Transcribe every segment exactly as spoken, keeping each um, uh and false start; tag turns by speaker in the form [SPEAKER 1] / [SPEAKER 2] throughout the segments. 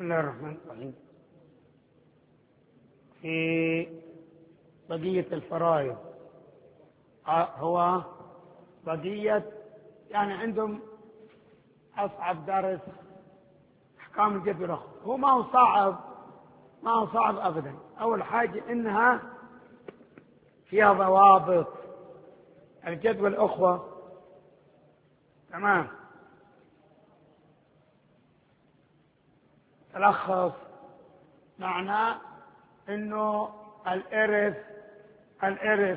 [SPEAKER 1] بسم الله الرحمن الرحيم. في بقية الفرائض هو بقية يعني عندهم أصعب درس أحكام الجد والأخوة. هو ما هو صعب ما هو صعب أبدا. أول حاجة إنها فيها ضوابط الجد والأخوة. تمام. تلخص معناه إنه الإرث الإرث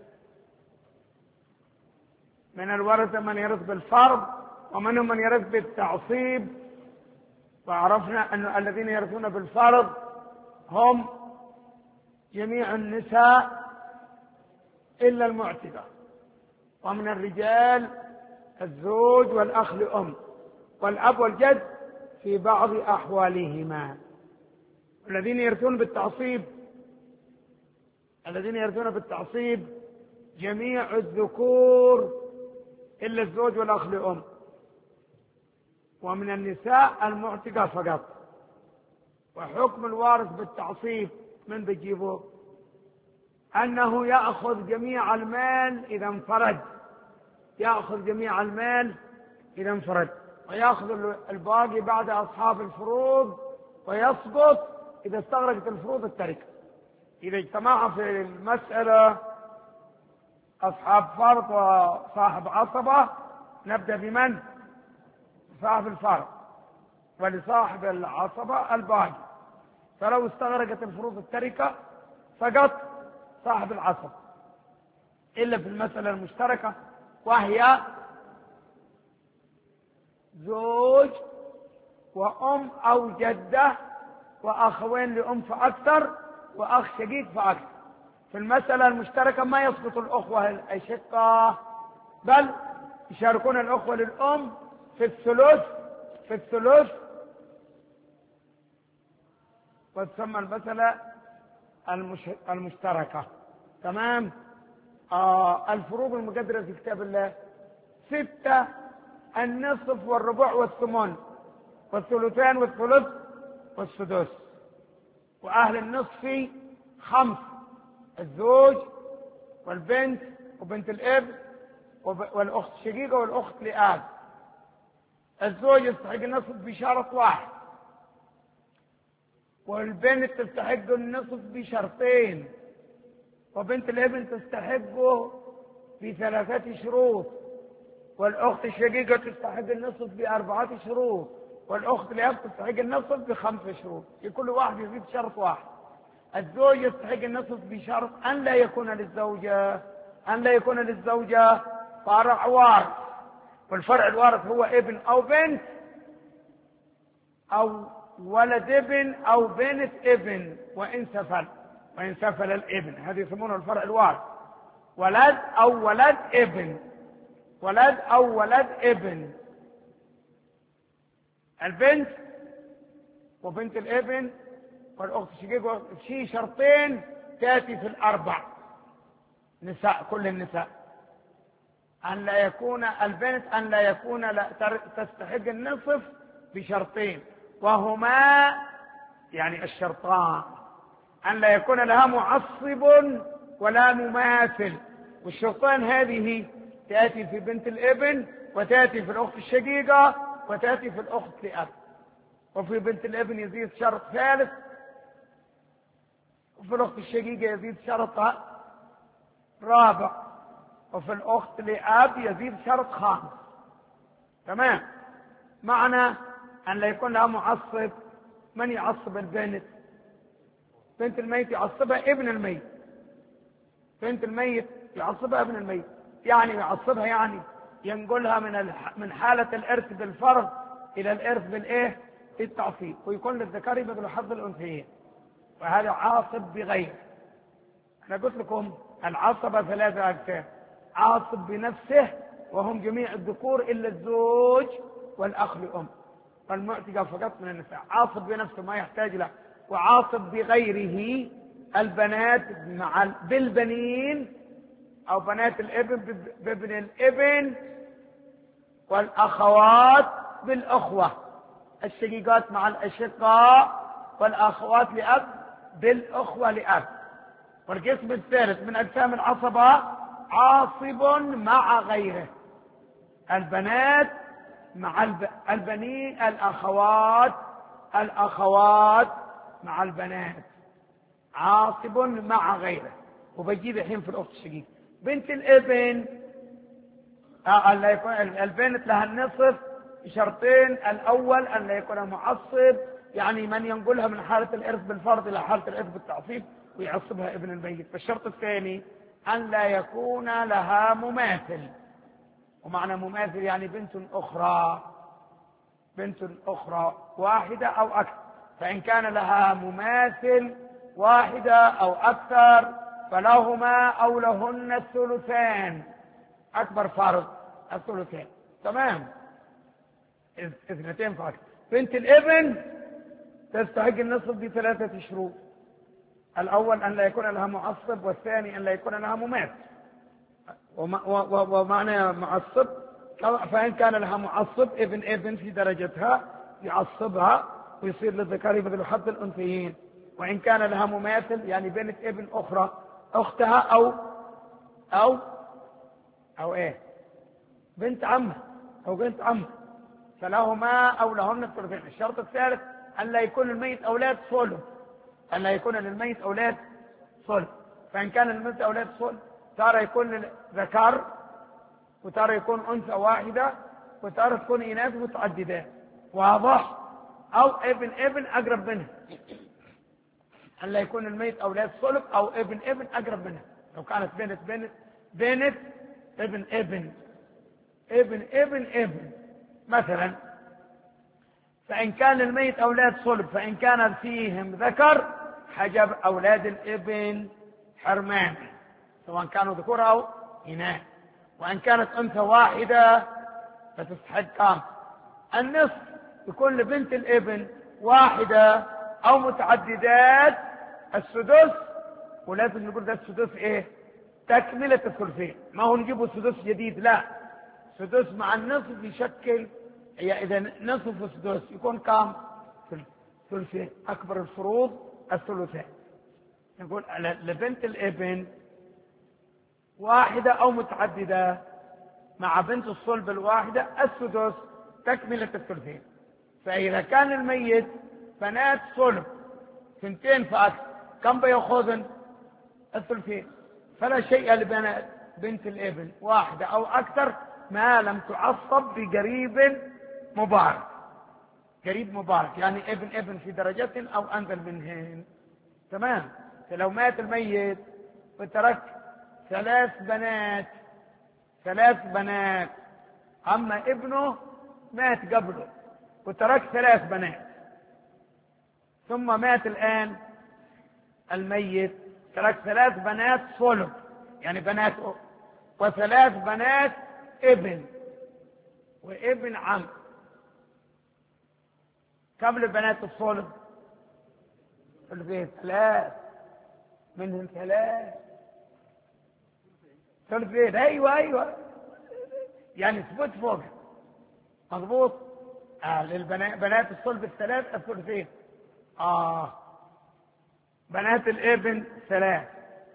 [SPEAKER 1] من الورثة من يرث بالفرض ومنهم من يرث بالتعصيب. وعرفنا أن الذين يرثون بالفرض هم جميع النساء إلا المعتقة، ومن الرجال الزوج والأخ لأم والأب والجد في بعض أحوالهما. الذين يرثون بالتعصيب الذين يرثون بالتعصيب جميع الذكور إلا الزوج والأخ لأم، ومن النساء المعتقة فقط. وحكم الوارث بالتعصيب من بيجيبه أنه يأخذ جميع المال إذا انفرد يأخذ جميع المال إذا انفرد ويأخذ الباقي بعد أصحاب الفروض، ويسقط إذا استغرقت الفروض التركة. إذا اجتمع في المسألة أصحاب فرض وصاحب عصبة نبدأ بمن؟ صاحب الفرض، ولصاحب العصبة الباقي. فلو استغرقت الفروض التركة سقط صاحب العصبة إلا في المسألة المشتركة، وهي زوج وأم أو جدة وأخوين لأم فأكثر وأخ شقيق فأكثر. في المسألة المشتركة ما يسقط الأخوة الأشقة، بل يشاركون الأخوة للأم في الثلث في الثلث وتسمى المسألة المش... المشتركة. تمام. آه الفروض المقدرة في كتاب الله ستة: النصف والربع والثمن والثلثان والثلث والسدس. وأهل النصف خمس: الزوج والبنت وبنت الاب والأخت الشقيقة والأخت لآب. الزوج يستحق النصف بشرط واحد، والبنت تستحق النصف بشرطين، وبنت الابن تستحقه بثلاثة شروط، والأخت الشقيقة تستحق النصف بأربعة شروط، والأخت لأب تستحق النصف بخمس شروط. في كل واحد يزيد شرط واحد. الزوج يستحق النصف بشرط أن لا يكون للزوجة أن لا يكون للزوجة فرع وارث، والفرع الوارث هو ابن أو بنت أو ولد ابن أو بنت ابن وإن سفل وإن سفل الابن. هذه يسمونه الفرع الوارث. ولد أو ولد ابن ولد أو ولد ابن. البنت وبنت الابن والأخت الشقيقة في شرطين تأتي في الأربع نساء كل النساء: أن لا يكون البنت أن لا يكون لا تستحق النصف بشرطين، وهما يعني الشرطان أن لا يكون لها معصب ولا مماثل. والشرطان هذه تأتي في بنت الابن وتأتي في الأخت الشقيقة وتأتي في الأخت لأب. وفي بنت الابن يزيد شرط ثالث، وفي الأخت الشقيقة يزيد شرط رابع، وفي الأخت لأب يزيد شرط خامس. تمام. معنى أن لا يكون لها معصب. من يعصب البنت؟ بنت الميت يعصبها ابن الميت. بنت الميت يعصبها ابن الميت، يعني يعصبها يعني ينقلها من من حالة الإرث بالفرض إلى الإرث بالإيه؟ بالتعصيب، ويكون للذكر مثل حظ الأنثيين. وهذا عاصب بغير. أنا قلت لكم العصبة ثلاثة أقسام: عاصب بنفسه وهم جميع الذكور إلا الزوج والأخ لأم والمعتقة فقط من النساء. عاصب بنفسه ما يحتاج له. وعاصب بغيره البنات مع بالبنين أو بنات الابن بابن الابن، والأخوات بالأخوة. الشقيقات مع الأشقاء والأخوات لأب بالأخوة لأب. والقسم الثالث من أجسام العصبة عاصب مع غيره، البنات مع الب... البنين، الأخوات الأخوات مع البنات، عاصب مع غيره. وبجيب الحين في الأخت الشقيقة بنت الابن، آه أن لا يكون البنت لها النصف بشرطين: الأول أن لا يكون معصب، يعني من ينقلها من حالة الإرث بالفرض إلى حالة الإرث بالتعصيب ويعصبها ابن الميت. فالشرط الثاني أن لا يكون لها مماثل، ومعنى مماثل يعني بنت أخرى، بنت أخرى واحدة أو أكثر. فإن كان لها مماثل واحدة أو أكثر فلهما أو لهن الثلثان، أكبر فرض الثلثان. تمام، اثنتين فقط. بنت الابن تستحق النصف بثلاثة شروط: الأول أن لا يكون لها معصب، والثاني أن لا يكون لها مماثل. ومعنى معصب فإن كان لها معصب ابن ابن في درجتها يعصبها ويصير للذكر مثل حظ الأنثيين. وإن كان لها مماثل يعني بنت ابن أخرى أختها أو أو أو إيه بنت عمها أو بنت عمها فلهما أو لهن الثلثين. الشرط الثالث أن لا يكون الميت أولاد صلب، أن لا يكون للميت أولاد صلب. فإن كان للميت أولاد صلب ترى يكون ذكر وترى يكون أنثى واحدة وترى تكون إناث متعددات، واضح؟ أو ابن ابن أقرب منها، أن لا يكون الميت أولاد صلب أو ابن ابن أقرب منها. لو كانت بنت بنت بنت ابن ابن ابن ابن ابن مثلا. فإن كان الميت أولاد صلب فإن كان فيهم ذكر حجب أولاد الابن حرمان سواء كانوا ذكور أو إناث. وإن كانت أنثى واحدة فتستحق كام؟ النصف. يكون لبنت الابن واحدة أو متعددات السدس، ولازم نقول ده السدس إيه؟ تكملة الثلثين، ما هو نجيبه سدس جديد، لا، سدس مع النصف يشكل، هي إذا نصف السدس يكون كام؟ ثلثين. أكبر الفروض الثلثين. نقول لبنت الابن واحدة أو متعددة مع بنت الصلب الواحدة السدس تكملة الثلثين. فإذا كان الميت بنات صلب ثنتين فأكثر كم بيأخذن؟ الثلثين. فلا شيء لبنات بنت الابن واحدة أو أكثر ما لم تعصب بقريب مبارك. قريب مبارك يعني ابن ابن في درجة أو أنزل منهن. تمام. فلو مات الميت وترك ثلاث بنات ثلاث بنات أما ابنه مات قبله وترك ثلاث بنات، ثم مات الآن الميت ترك ثلاث بنات صلب يعني بنات أخ، وثلاث بنات ابن وابن عم. كم البنات الصلب؟ ثلثين. ثلاث منهم ثلاث ثلثين. ايوه ايوه يعني ثبت فوق مضبوط. آه للبنات بنات الصلب الثلاث الثلثين. اه بنات الابن ثلاث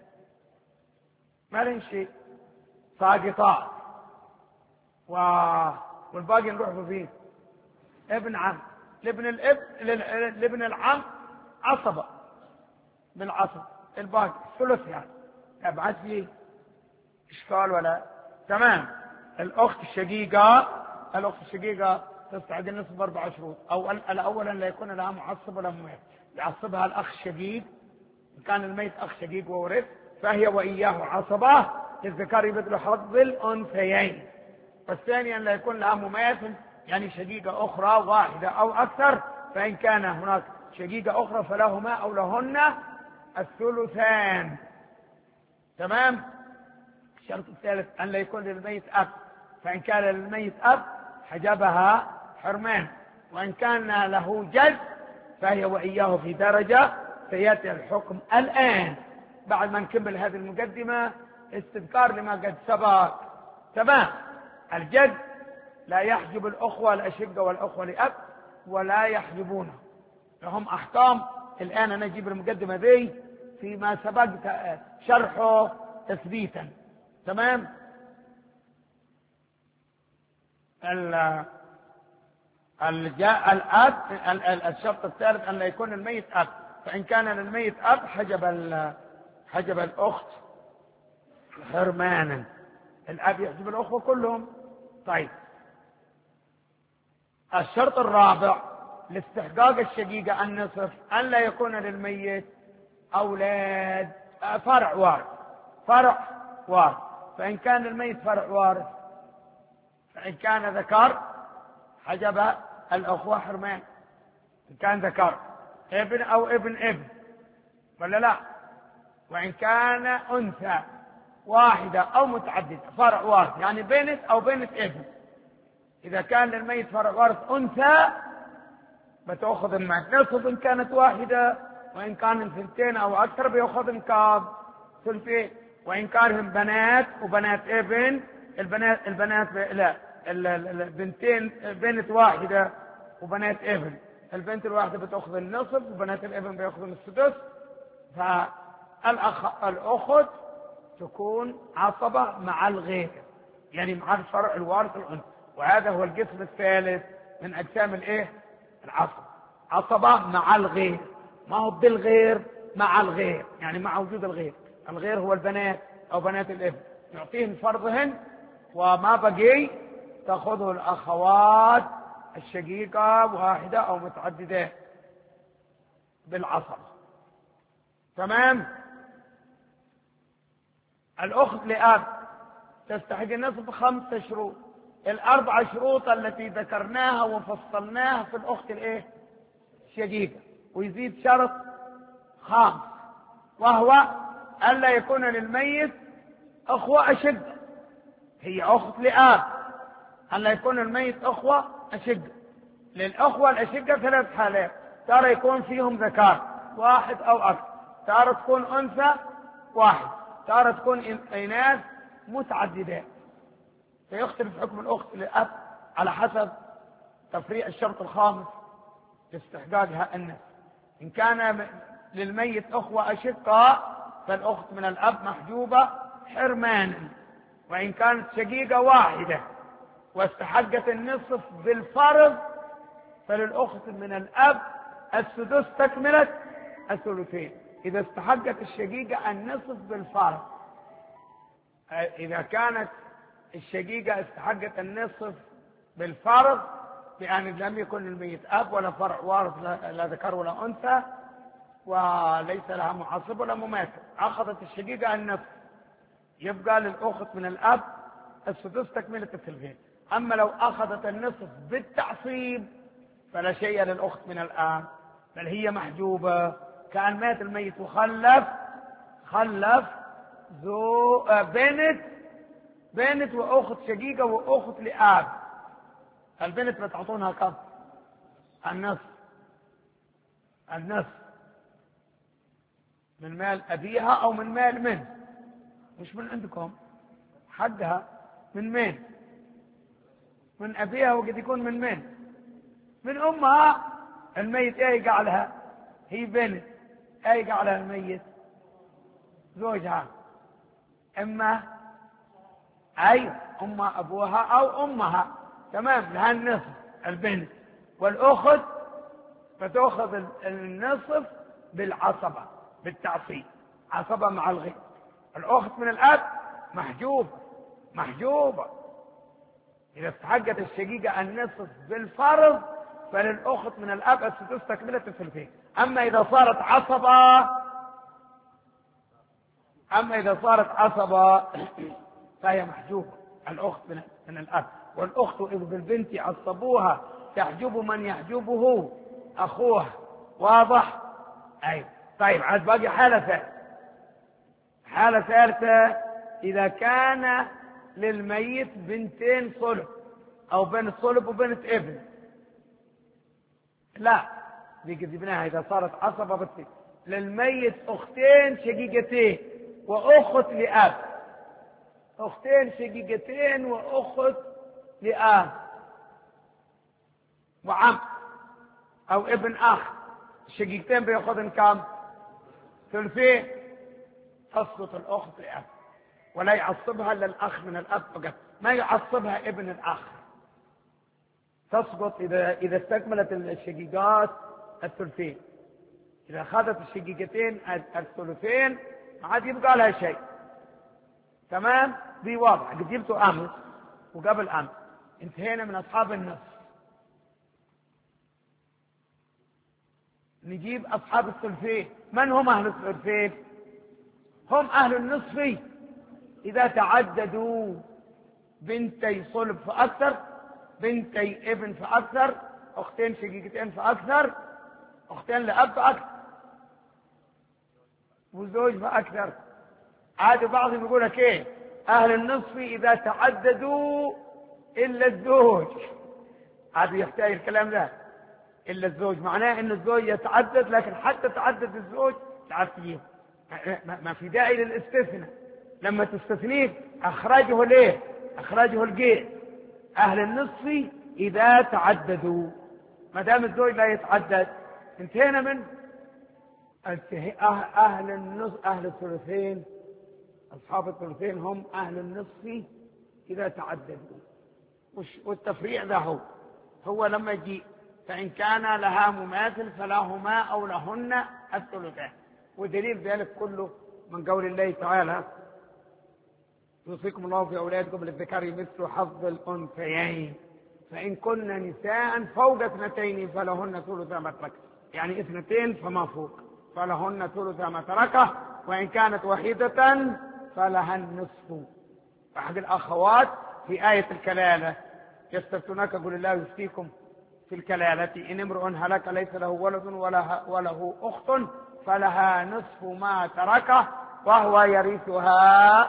[SPEAKER 1] ما لهم شيء ساقطات و... والباقي نروح فيه. ابن عم لابن الاب لابن العم عصبة بالعصب، الباقي ثلث يعني ابعد فيه اشكال ولا. تمام. الاخت الشقيقة الاخت الشقيقة تستحق النصف باربع شروط. او الاول ان لا يكون لها معصب ولا مميت، يعصبها الاخ الشقيق ان كان الميت اخ شقيق وورث فهي واياه عصبة للذكر مثل حظ الانثيين. والثاني ان لا يكون لها مماثل يعني شقيقة اخرى واحدة او اكثر، فان كان هناك شقيقة اخرى فلهما او لهن الثلثان. تمام. الشرط الثالث ان لا يكون للميت اب، فان كان للميت اب حجبها حرمان. وان كان له جد فهي واياه في درجة. سياتي الحكم الان بعد ما نكمل هذه المقدمة استذكار لما قد سبق. تمام. الجد لا يحجب الأخوة الأشقة والأخوة لأب ولا يحجبونه. لهم أحكام. الآن أنا أجيب المقدمة ذي فيما سبق شرحه تثبيتا. تمام. الجاء الأب. الشرط الثالث أن لا يكون الميت أب، فإن كان للميت أب حجب حجب الأخت حرمانا. الأب يحجب الأخوة كلهم. طيب، الشرط الرابع لاستحقاق الشقيقة النصف أن لا يكون للميت أولاد فرع وارث. فرع وارث. فإن كان للميت فرع وارث، فإن كان ذكر حجب الأخوة حرمان. إن كان ذكر ابن أو ابن ابن ولا لا. وإن كان أنثى واحدة أو متعددة فرع وارث، يعني بنت أو بنت ابن. إذا كان للميت فرع وارث أنثى بتأخذ المال نصف إن كانت واحدة، وإن كان ثنتين أو أكثر بيأخذ انكاب ثلثين. وإن كانهم بنات وبنات ابن، البنات البنات لا البنتين بنت واحدة وبنات ابن، البنت الواحدة بتأخذ النصف وبنات الابن بيأخذون السدس. فالأخ الأخت تكون عصبة مع الغير، يعني مع الفرع الوارث الأنثى. وهذا هو القسم الثالث من أقسام الإيه؟ العصبة. عصبة مع الغير، ما هو بالغير، مع الغير، يعني مع وجود الغير. الغير هو البنات أو بنات الابن، يعطيهم فرضهن وما بقي تأخذه الأخوات الشقيقة واحدة أو متعددة بالعصبة. تمام. الأخت لأب تستحق النصف بخمسة شروط. الأربع شروط التي ذكرناها وفصلناها في الأخت الإيه؟ الشقيقة. ويزيد شرط خامس، وهو ألا يكون للميت أخوة أشقة. هي أخت لأب. ألا يكون الميت أخوة أشقة. للأخوة الأشقة ثلاث حالات: ترى يكون فيهم ذكر واحد أو أكثر، ترى تكون أنثى واحد، ترى تكون إناث متعددات. فيختلف حكم الأخت للأب على حسب تفريع الشرط الخامس لاستحقاقها النصف. إن كان للميت أخوة أشقاء فالأخت من الأب محجوبة حرمانا. وإن كانت شقيقة واحدة واستحقت النصف بالفرض فللأخت من الأب السدس تكملة الثلثين إذا استحقت الشقيقة النصف بالفرض. إذا كانت الشقيقة استحقت النصف بالفرض بأن لم يكن الميت أب ولا فرع وارث لا ذكر ولا أنثى وليس لها معصب ولا مماثل، أخذت الشقيقة النصف، يبقى للأخت من الأب السدس تكملة الثلثين. أما لو أخذت النصف بالتعصيب فلا شيء للأخت من الآب، بل هي محجوبة. كان مات الميت وخلف خلف ذو بنت بنت وأخت شقيقة وأخت لآب. البنت بتعطونها كم؟ النصف. النصف من مال أبيها أو من مال من؟ مش من عندكم حقها. من مين؟ من أبيها. وقد يكون من من؟ من أمها. الميت ايه يقع لها؟ هي بنت. ايه يقع لها الميت؟ زوجها. اما اي ام ابوها او امها. تمام. لها النصف البنت. والاخت فتأخذ النصف بالعصبة بالتعصيب، عصبة مع الغير. الاخت من الاب محجوبة محجوبة. اذا استحقت الشقيقة النصف بالفرض فللأخت من الأب السدس تكملة الثلثين. أما إذا صارت عصبة أما إذا صارت عصبة فهي محجوبة الأخت من الأب. والأخت إذ بالبنت عصبوها تحجب من يحجبه أخوها. واضح؟ أي. طيب، عاد باقي حالة ثالثة. حالة ثالثة إذا كان للميت بنتين صلب أو بنت صلب وبنت ابن. لا، دي جبناها إذا صارت عصبة بس. للميت أختين شقيقتين وأخت لأب. أختين شقيقتين وأخت لأب وعم. أو ابن أخ، الشقيقتين بيأخذن كام؟ ثلثين. تسقط الأخت لأب، ولا يعصبها إلا الأخ من الأب فقط، ما يعصبها ابن الأخ. تسقط إذا إذا استكملت الشقيقات الثلثين. إذا أخذت الشقيقتين الثلثين ما عاد يبقى لها شيء. تمام؟ دي واضحة، قد جبته أمس وقبل أمس. انتهينا من أصحاب النصف. نجيب أصحاب الثلثين. من هم أهل الثلثين؟ هم أهل النصف إذا تعددوا بنتي صلب فأكثر، بنتي ابن فأكثر، أختين شقيقتين فأكثر، أختين لأب فأكثر، وزوج فأكثر. عاد بعضهم يقول لك إيه؟ أهل النصف إذا تعددوا إلا الزوج. عاد يحتاج الكلام ده إلا الزوج، معناه إن الزوج يتعدد، لكن حتى تعدد الزوج تعرفيه ما في داعي للاستثناء. لما تستثنيه أخرجه ليه؟ أخرجه الجيع. أهل النصف إذا تعددوا، ما دام الزوج لا يتعدد انتهينا من أهل النصف. أهل الثلثين، أصحاب الثلثين هم أهل النصف إذا تعددوا. والتفريع ذا هو هو لما يجي فإن كان لها مماثل فلهما أو لهن الثلثان. ودليل ذلك كله من قول الله تعالى يوصيكم الله في أولادكم للذكر مثل حظ الأنثيين فإن كن نساء فوق اثنتين فلهن ثلث ما ترك، يعني اثنتين فما فوق فلهن ثلث ما تركه، وإن كانت وحيدة فلها النصف. أحد الأخوات في آية الكلالة يستفتونك قل الله يفتيكم في الكلالة إن امرؤ هلك ليس له ولد وله أخت فلها نصف ما تركه وهو يرثها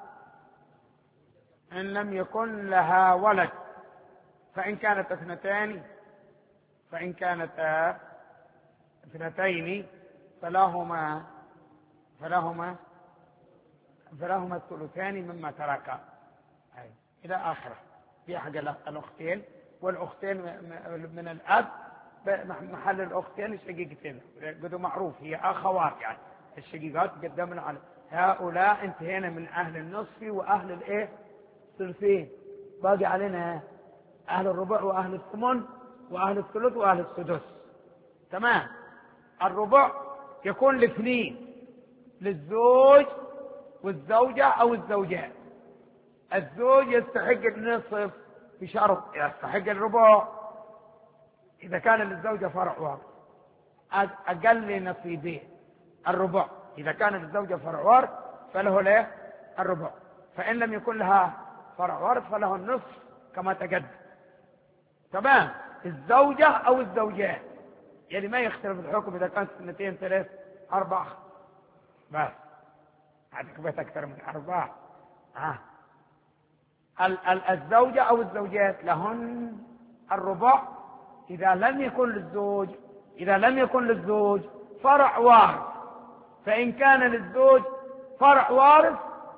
[SPEAKER 1] إن لم يكن لها ولد، فإن كانت اثنتان فإن كانت اثنتين فلهما فلهما فلهما الثلثان مما ترك إلى آخره. في حق الأختين، والأختين من الأب محل الأختين الشقيقتين قدوا معروف هي أخوات، يعني الشقيقات قدمنا على هؤلاء. انتهينا من أهل النصف وأهل الإيه الثلثين. باقي علينا أهل الربع وأهل الثمن وأهل الثلث وأهل السدس. تمام. الربع يكون لاثنين، للزوج والزوجة أو الزوجات. الزوج يستحق النصف بشرط يستحق الربع إذا كان للزوجة فرع وارث أقل نصيبين الربع. إذا كان للزوجة فرع وارث فله له الربع، فإن لم يكن لها فرع وارث فله النصف كما تقدم. تمام. الزوجة أو الزوجات يعني ما يختلف الحكم إذا كانت اثنتين ثلاث أربع بس هتكبت أكثر من أربع. آه. الزوجة أو الزوجات لهن الربع إذا لم يكن للزوج إذا لم يكن للزوج فرع وارث، فإن كان للزوج فرع وارث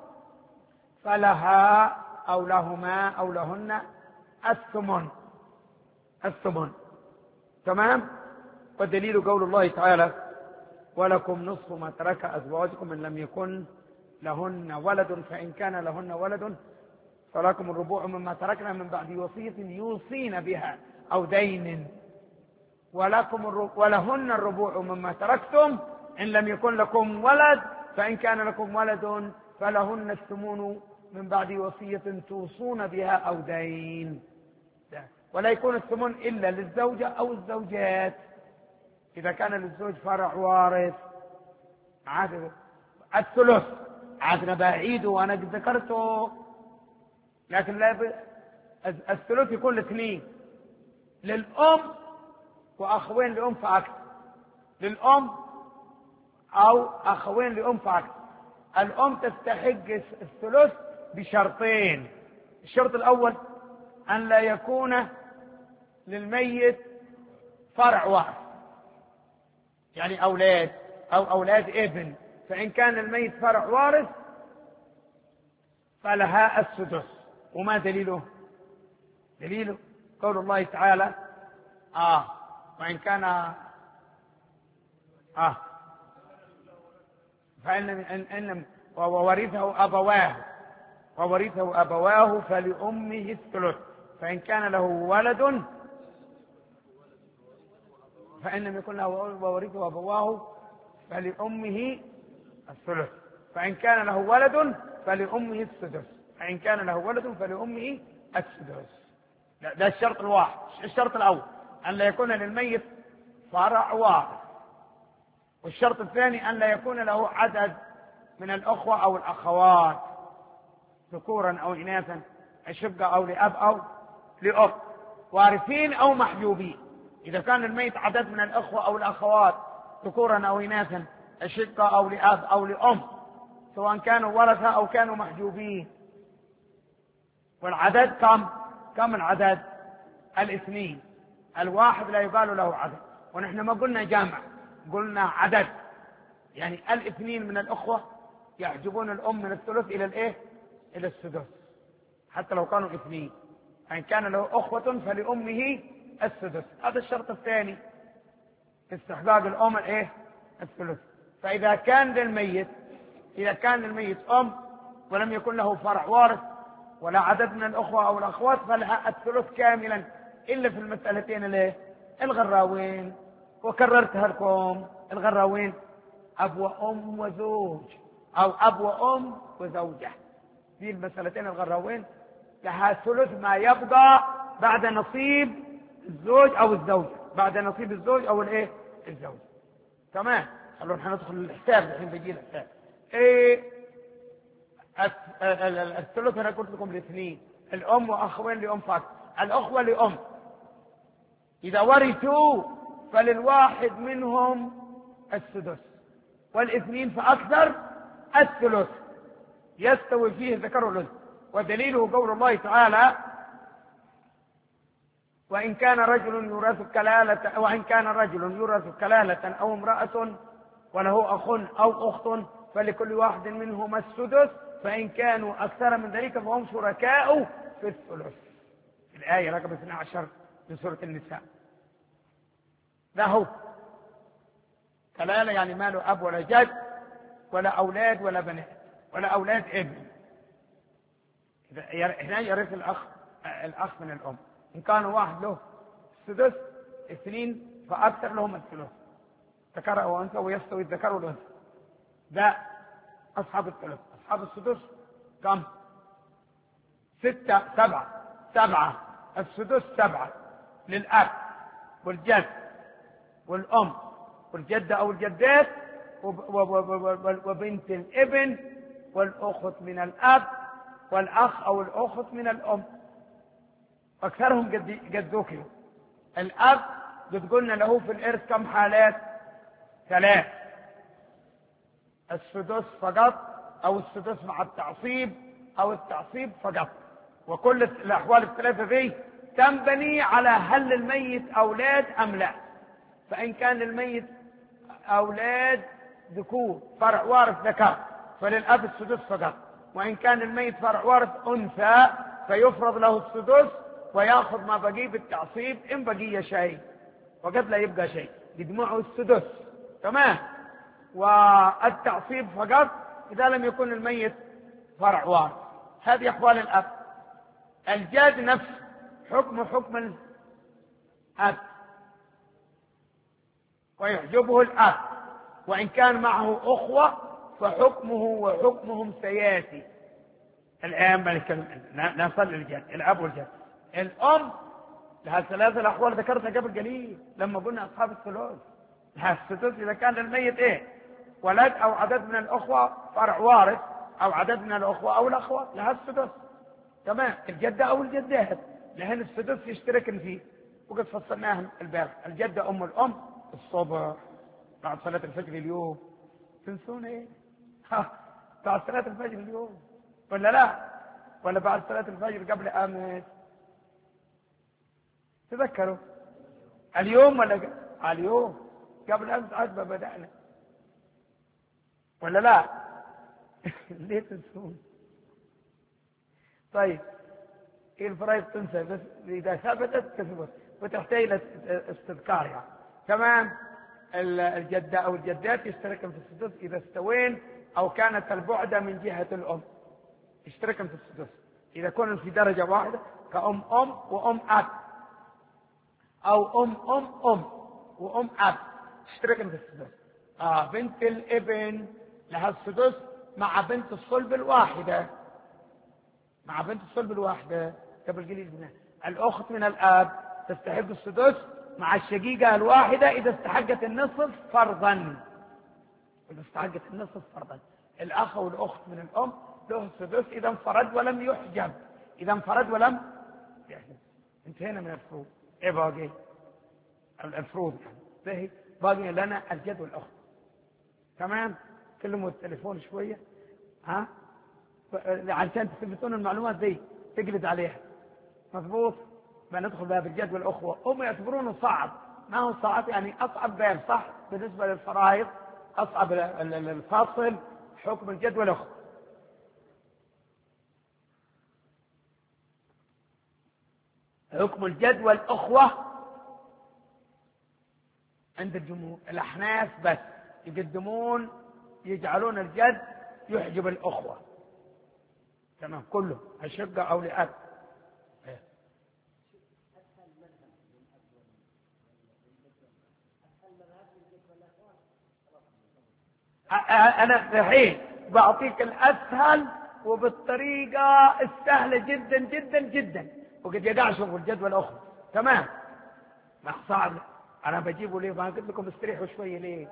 [SPEAKER 1] فلها أو لهما أو لهن الثمن الثمن. تمام. والدليل قول الله تعالى ولكم نصف ما ترك أزواجكم إن لم يكن لهن ولد فإن كان لهن ولد فلكم الربع مما تركنا من بعد وصية يوصين بها أو دين ولكم ولهن الربع مما تركتم إن لم يكن لكم ولد فإن كان لكم ولد فلهن الثمن من بعد وصية توصون بها أو دين. ولا يكون الثمن إلا للزوجة أو الزوجات. إذا كان للزوج فرع وارث عاد الثلث عاد بعيد وأنا قد ذكرته، لكن لا ب... الثلث يكون لاثنين، للأم وأخوين لأم فأكثر، للأم أو أخوين لأم فأكثر. الأم تستحق الثلث بشرطين. الشرط الأول أن لا يكون للميت فرع وارث، يعني أولاد أو أولاد ابن، فإن كان الميت فرع وارث فلها السدس. وما دليله؟ دليله قول الله تعالى آه وإن كان آه فإن إن إن وورثه أبواه وورثه أبواه فلأمه الثلث، فإن كان له ولد فإن لم يكن له وورثه أبواه فلأمه الثلث، فإن كان له ولد فلأمه السدس، فإن كان له ولد فلأمه السدس. ده الشرط الواحد. الشرط الأول أن لا يكون للميت فرع وارث، والشرط الثاني أن لا يكون له عدد من الأخوة أو الأخوات ذكورا أو إناثا، أشقة أو لأب أو لأب، وارثين أو محجوبين. إذا كان الميت عدد من الأخوة أو الأخوات ذكورا أو إناثا، أشقة أو لأب أو لأم، سواء كانوا ورثة أو كانوا محجوبين. والعدد كم؟ كم العدد؟ الاثنين. الواحد لا يقال له عدد، ونحن ما قلنا جامع، قلنا عدد. يعني الاثنين من الأخوة يحجبون الأم من الثلث إلى الإيه؟ إلى السدس، حتى لو كانوا اثنين. فإن كان له أخوة فلأمه السدس. هذا الشرط الثاني، استحقاق الأم الإيه؟ الثلث. فإذا كان للميت إذا كان للميت أم ولم يكن له فرع وارث ولا عدد من الأخوة أو الأخوات، فلها الثلث كاملا، إلا في المسألتين الايه؟ الغراوين. وكررتها لكم، الغراوين أب وأم وزوج، أو أب وأم وزوجة. دي المسألتين الغراوين لها ثلث ما يبقى بعد نصيب الزوج أو الزوجة، بعد نصيب الزوج أو الايه؟ الزوج. تمام. خلونا نحن ندخل الحساب الحين، بيجي الحساب. ايه الثلث؟ انا قلت لكم الاثنين، الام واخوين لام فقط. الاخوه لام اذا ورثوا فللواحد منهم السدس، والاثنين فاكثر الثلث، يستوي فيه الذكر والانثى. ودليله قول الله تعالى: وإن كان رجل يورث كلالة وإن كان رجل يورث كلالة أو امرأة وله أخ أو أخت فلكل واحد منهما السدس، فإن كانوا أكثر من ذلك فهم شركاء في الثلث. الآية رقم اثني عشر من سورة النساء. له كلالة يعني ما له أب ولا جد ولا أولاد ولا بنات ولا أولاد ابن. هنا يرث الأخ الأخ من الأم. إن كان واحد له السدس، اثنين فأكثر لهم الثلث، ذكر أو أنثى، ويستوي الذكر والأنثى. ده أصحاب الثلث. أصحاب السدس كم؟ ستة سبعة سبعة السدس سبعة للأب والجد والأم والجدة أو الجدات وبنت الابن والأخت من الأب والأخ أو الأخت من الأم. أكثرهم قد قد ذكروا. الأب قد قلنا له في الإرث كم حالات؟ ثلاث: السدس فقط، أو السدس مع التعصيب، أو التعصيب فقط. وكل الأحوال الثلاثة ذي تنبني على هل الميت أولاد أم لا. فإن كان للميت أولاد ذكور فرع وارث ذكر فللأب السدس فقط، وإن كان الميت فرع وارث أنثى فيفرض له السدس ويأخذ ما بقي بالتعصيب إن بقي شيء، وقد لا يبقى شيء يجمعه السدس. تمام. والتعصيب فقط إذا لم يكن الميت فرع وارث. هذه أحوال الأب. الجد نفس حكم حكم الأب، ويحجبه الأب، وإن كان معه أخوة فحكمه وحكمهم سياتي الآن. نصل للجد، الأب والجد. الأم لها ثلاثة الأحوال ذكرتها قبل قليل لما قلنا أصحاب الثلث. لها السدس إذا كان للميت إيه؟ ولد أو عدد من الأخوة فرع وارث، أو عدد من الأخوة أو الأخوة، لها السدس. تمام. الجدة أو الجدات لهن السدس يشتركن فيه، وقد فصلناهم البارح. الجدة أم الأم الصبح بعد صلاة الفجر اليوم. تنسون إيه؟ ها بعد صلاة الفجر اليوم ولا لا؟ ولا بعد صلاة الفجر قبل أمس؟ تذكروا اليوم ولا ق... اليوم قبل أمس عجبة بدأنا ولا لا؟ ليه تنسون؟ طيب إيه الفرائض تنسى؟ بس إذا ثبتت تثبت. وتحتاج إلى استذكار يعني. تمام. الجدة أو الجدات يشتركن في السدس إذا استوين أو كانت البعدة من جهة الأم، يشتركن في السدس إذا كانوا في درجة واحدة كأم أم وأم أب، أو أم أم أم وأم أب يشتركن في السدس. آه بنت الابن لها السدس مع بنت الصلب الواحدة، مع بنت الصلب الواحدة قبل قليل منها. الأخت من الآب تستحق السدس مع الشقيقة الواحدة إذا استحقت النصف فرضا، إذا استحقت النصف فرضا. الأخ والأخت من الأم له السدس إذا انفرد ولم يحجب، إذا انفرد ولم يحجب. انتهينا من الفروض. إيه باقي؟ الفروض يعني باقي لنا الجد والأخت. تمام. كلموا التليفون شوية ها عشان تثبتون المعلومات دي تجلد عليها. مضبوط. بندخل باب الجد والأخوة. هم يعتبرونه صعب، ما هو صعب يعني أصعب باب صح بالنسبة للفرائض، أصعب الفاصل حكم الجد والأخوة. حكم الجد والأخوة عند الجمهور الأحناف بس يقدمون يجعلون الجد يحجب الأخوة. تمام. كله أشقة أو لأب. أنا الحين بعطيك الأسهل وبالطريقة السهلة جدا جدا جدا، وقد يقع شغل الجد والأخوة. تمام. ما صعب. أنا بجيبه ليه؟ ما قلت لكم استريحوا شوية ليه؟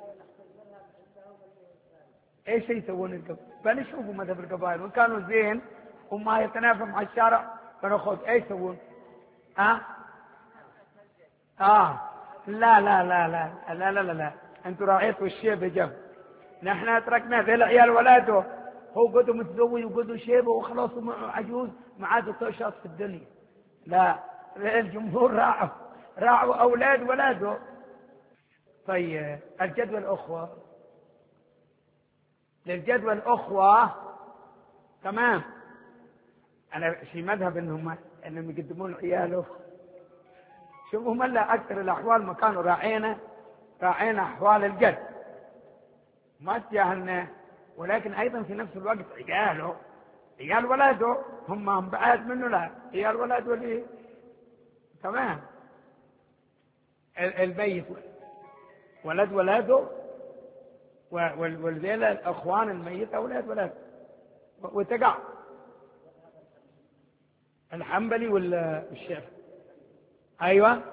[SPEAKER 1] ايش يسوون القبائل؟ بنشوفوا مذهب القبائل وان كانوا زين وما يتنافى مع الشارع بناخذ. ايش يسوون؟ ها؟ اه لا لا لا لا لا لا لا, لا. انتوا راعيتوا الشيبه جنب، نحن تركنا ذي العيال ولاده هو قدوا متزوج وقدوا شيبه وخلاص عجوز ما عاد تشاط في الدنيا. لا، الجمهور راعوا راعوا اولاد ولاده. طيب الجد والأخوة. للجد والأخوة تمام. أنا في مذهب إنهم إنهم يقدمون عياله. شوفوا ملا أكثر الأحوال ما كانوا راعينا راعينا أحوال الجد ما تجاهلنا، ولكن أيضا في نفس الوقت عياله عيال ولاده هم بعاد منه. لا، عيال ولاده ليه؟ تمام. البيت ولد ولاده والذيل الأخوان الميت أولاد ولاد وتقع الحنبلي والشيخ. أيوة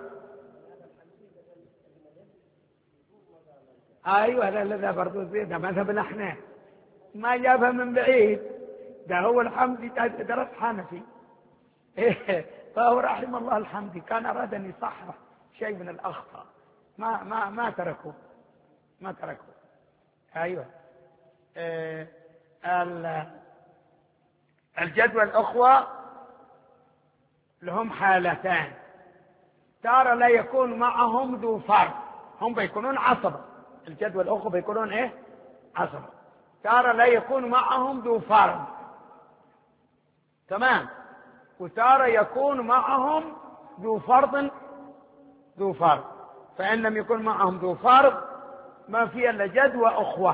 [SPEAKER 1] أيوة لا لا ده برضو ده مذهب الأحناف ما جابها من بعيد، ده هو الحمدي درس حنفي. فهو رحم الله الحمدي كان أراد أن يصحح شيء من الأخطاء ما ما ما تركوا ما تركوا. أيوة. آه الجد والأخوة لهم حالتان. تارة لا يكون معهم ذو فرض، هم بيكونون عصبة. الجد والأخوة بيكونون إيه؟ عصبة. تارة لا يكون معهم ذو فرض. تمام. وتارة يكون معهم ذو فرض ذو فرض. فإن لم يكن معهم ذو فرض ما فيه إلا جد وأخوة،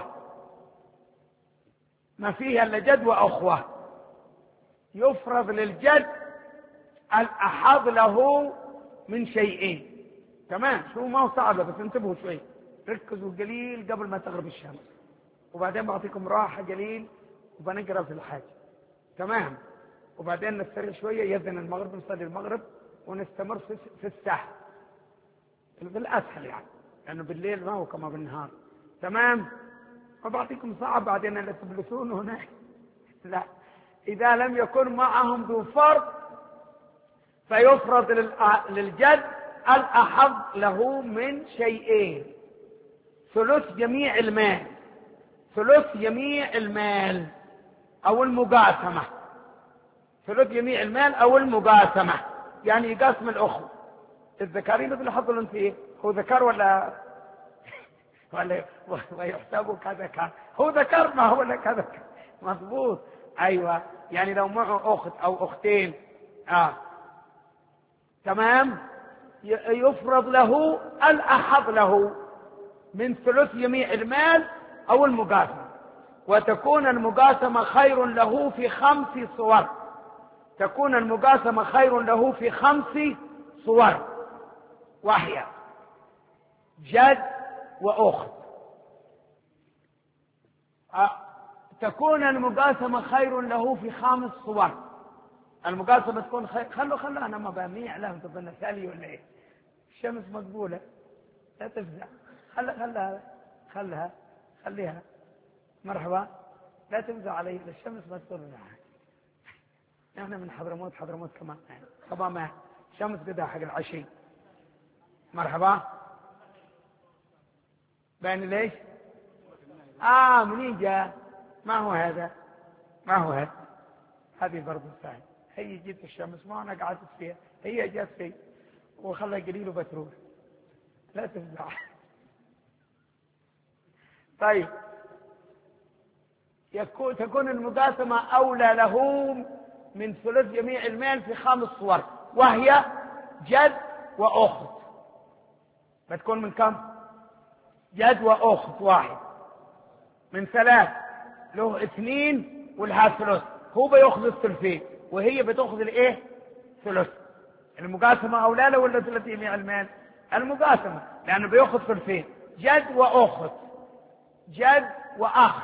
[SPEAKER 1] ما فيه إلا جد وأخوة. يفرض للجد الأحظ له من شيئين. تمام. شو ما هو صعب بس انتبهوا شوي، ركزوا قليل قبل ما تغرب الشمس، وبعدين بعطيكم راحة قليل وبنقرأ في الحاج. تمام. وبعدين نستريح شوية، يذن المغرب نصلي المغرب ونستمر في الساحة بالأسهل يعني، لأنه يعني بالليل ما هو كما بالنهار. تمام. وبعطيكم صعب بعدين اللي تبلسون هناك. لا، إذا لم يكن معهم ذو فرض فيفرض للجد الأحظ له من شيئين: ثلث جميع المال، ثلث جميع المال أو المقاسمة، ثلث جميع المال أو المقاسمة، يعني يقاسم الأخوة. الذكرين مثل حظ الأنثيين، هو ذكر ولا ولا ويحسبوا كذكر، هو ذكر ما هو ولا كذكر. مضبوط. أيوة. يعني لو معه أخت أو أختين آه تمام يفرض له الأحظ له من ثلث جميع المال أو المقاسمة، وتكون المقاسمة خير له في خمس صور. تكون المقاسمة خير له في خمس صور، وهي جد وأخت. تكون المقاسمة خير له في خمس صور. المقاسمة تكون خير. خلوا خلوا أنا ما بميع لهم تظن سالي ولا إيه؟ الشمس مقبولة لا تفزع. خلها خلها خلها خليها مرحبا لا تفزع علي. الشمس ما تطلع. احنا من حضرموت حضرموت كمان طبعا ما شمس قدها حق العشي. مرحبا بين ليش؟ اه منين جاء؟ ما هو هذا؟ ما هو هذا؟ هذه برضه سهل. هي جيت الشمس ما انا قعدت فيها، هي جت في وخلها قليل وبتروح. لا تفزع. طيب يكون تكون المقاسمة أولى له من ثلث جميع المال في خمس صور، وهي جد وأخت. بتكون من كم؟ جد وأخت واحد من ثلاث، له اثنين ولها ثلث. هو بيأخذ الثلثين وهي بتأخذ الايه؟ ثلث. المقاسمة أولى له ولا ثلث جميع المال؟ المقاسمة، لأنه بيأخذ ثلثين. جد وأخت، جد وأخ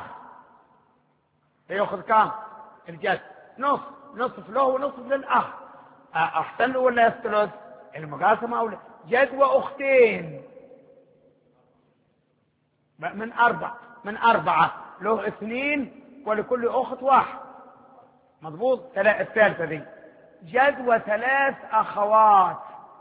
[SPEAKER 1] بيأخذ كام؟ الجد نص، نصف له ونصف للأخ. أحسن له ولا الثلث؟ المقاسمة أولى. جد وأختين من أربع، من أربعة له اثنين ولكل أخت واحد. مضبوط. الثالثة دي جد وثلاث أخوات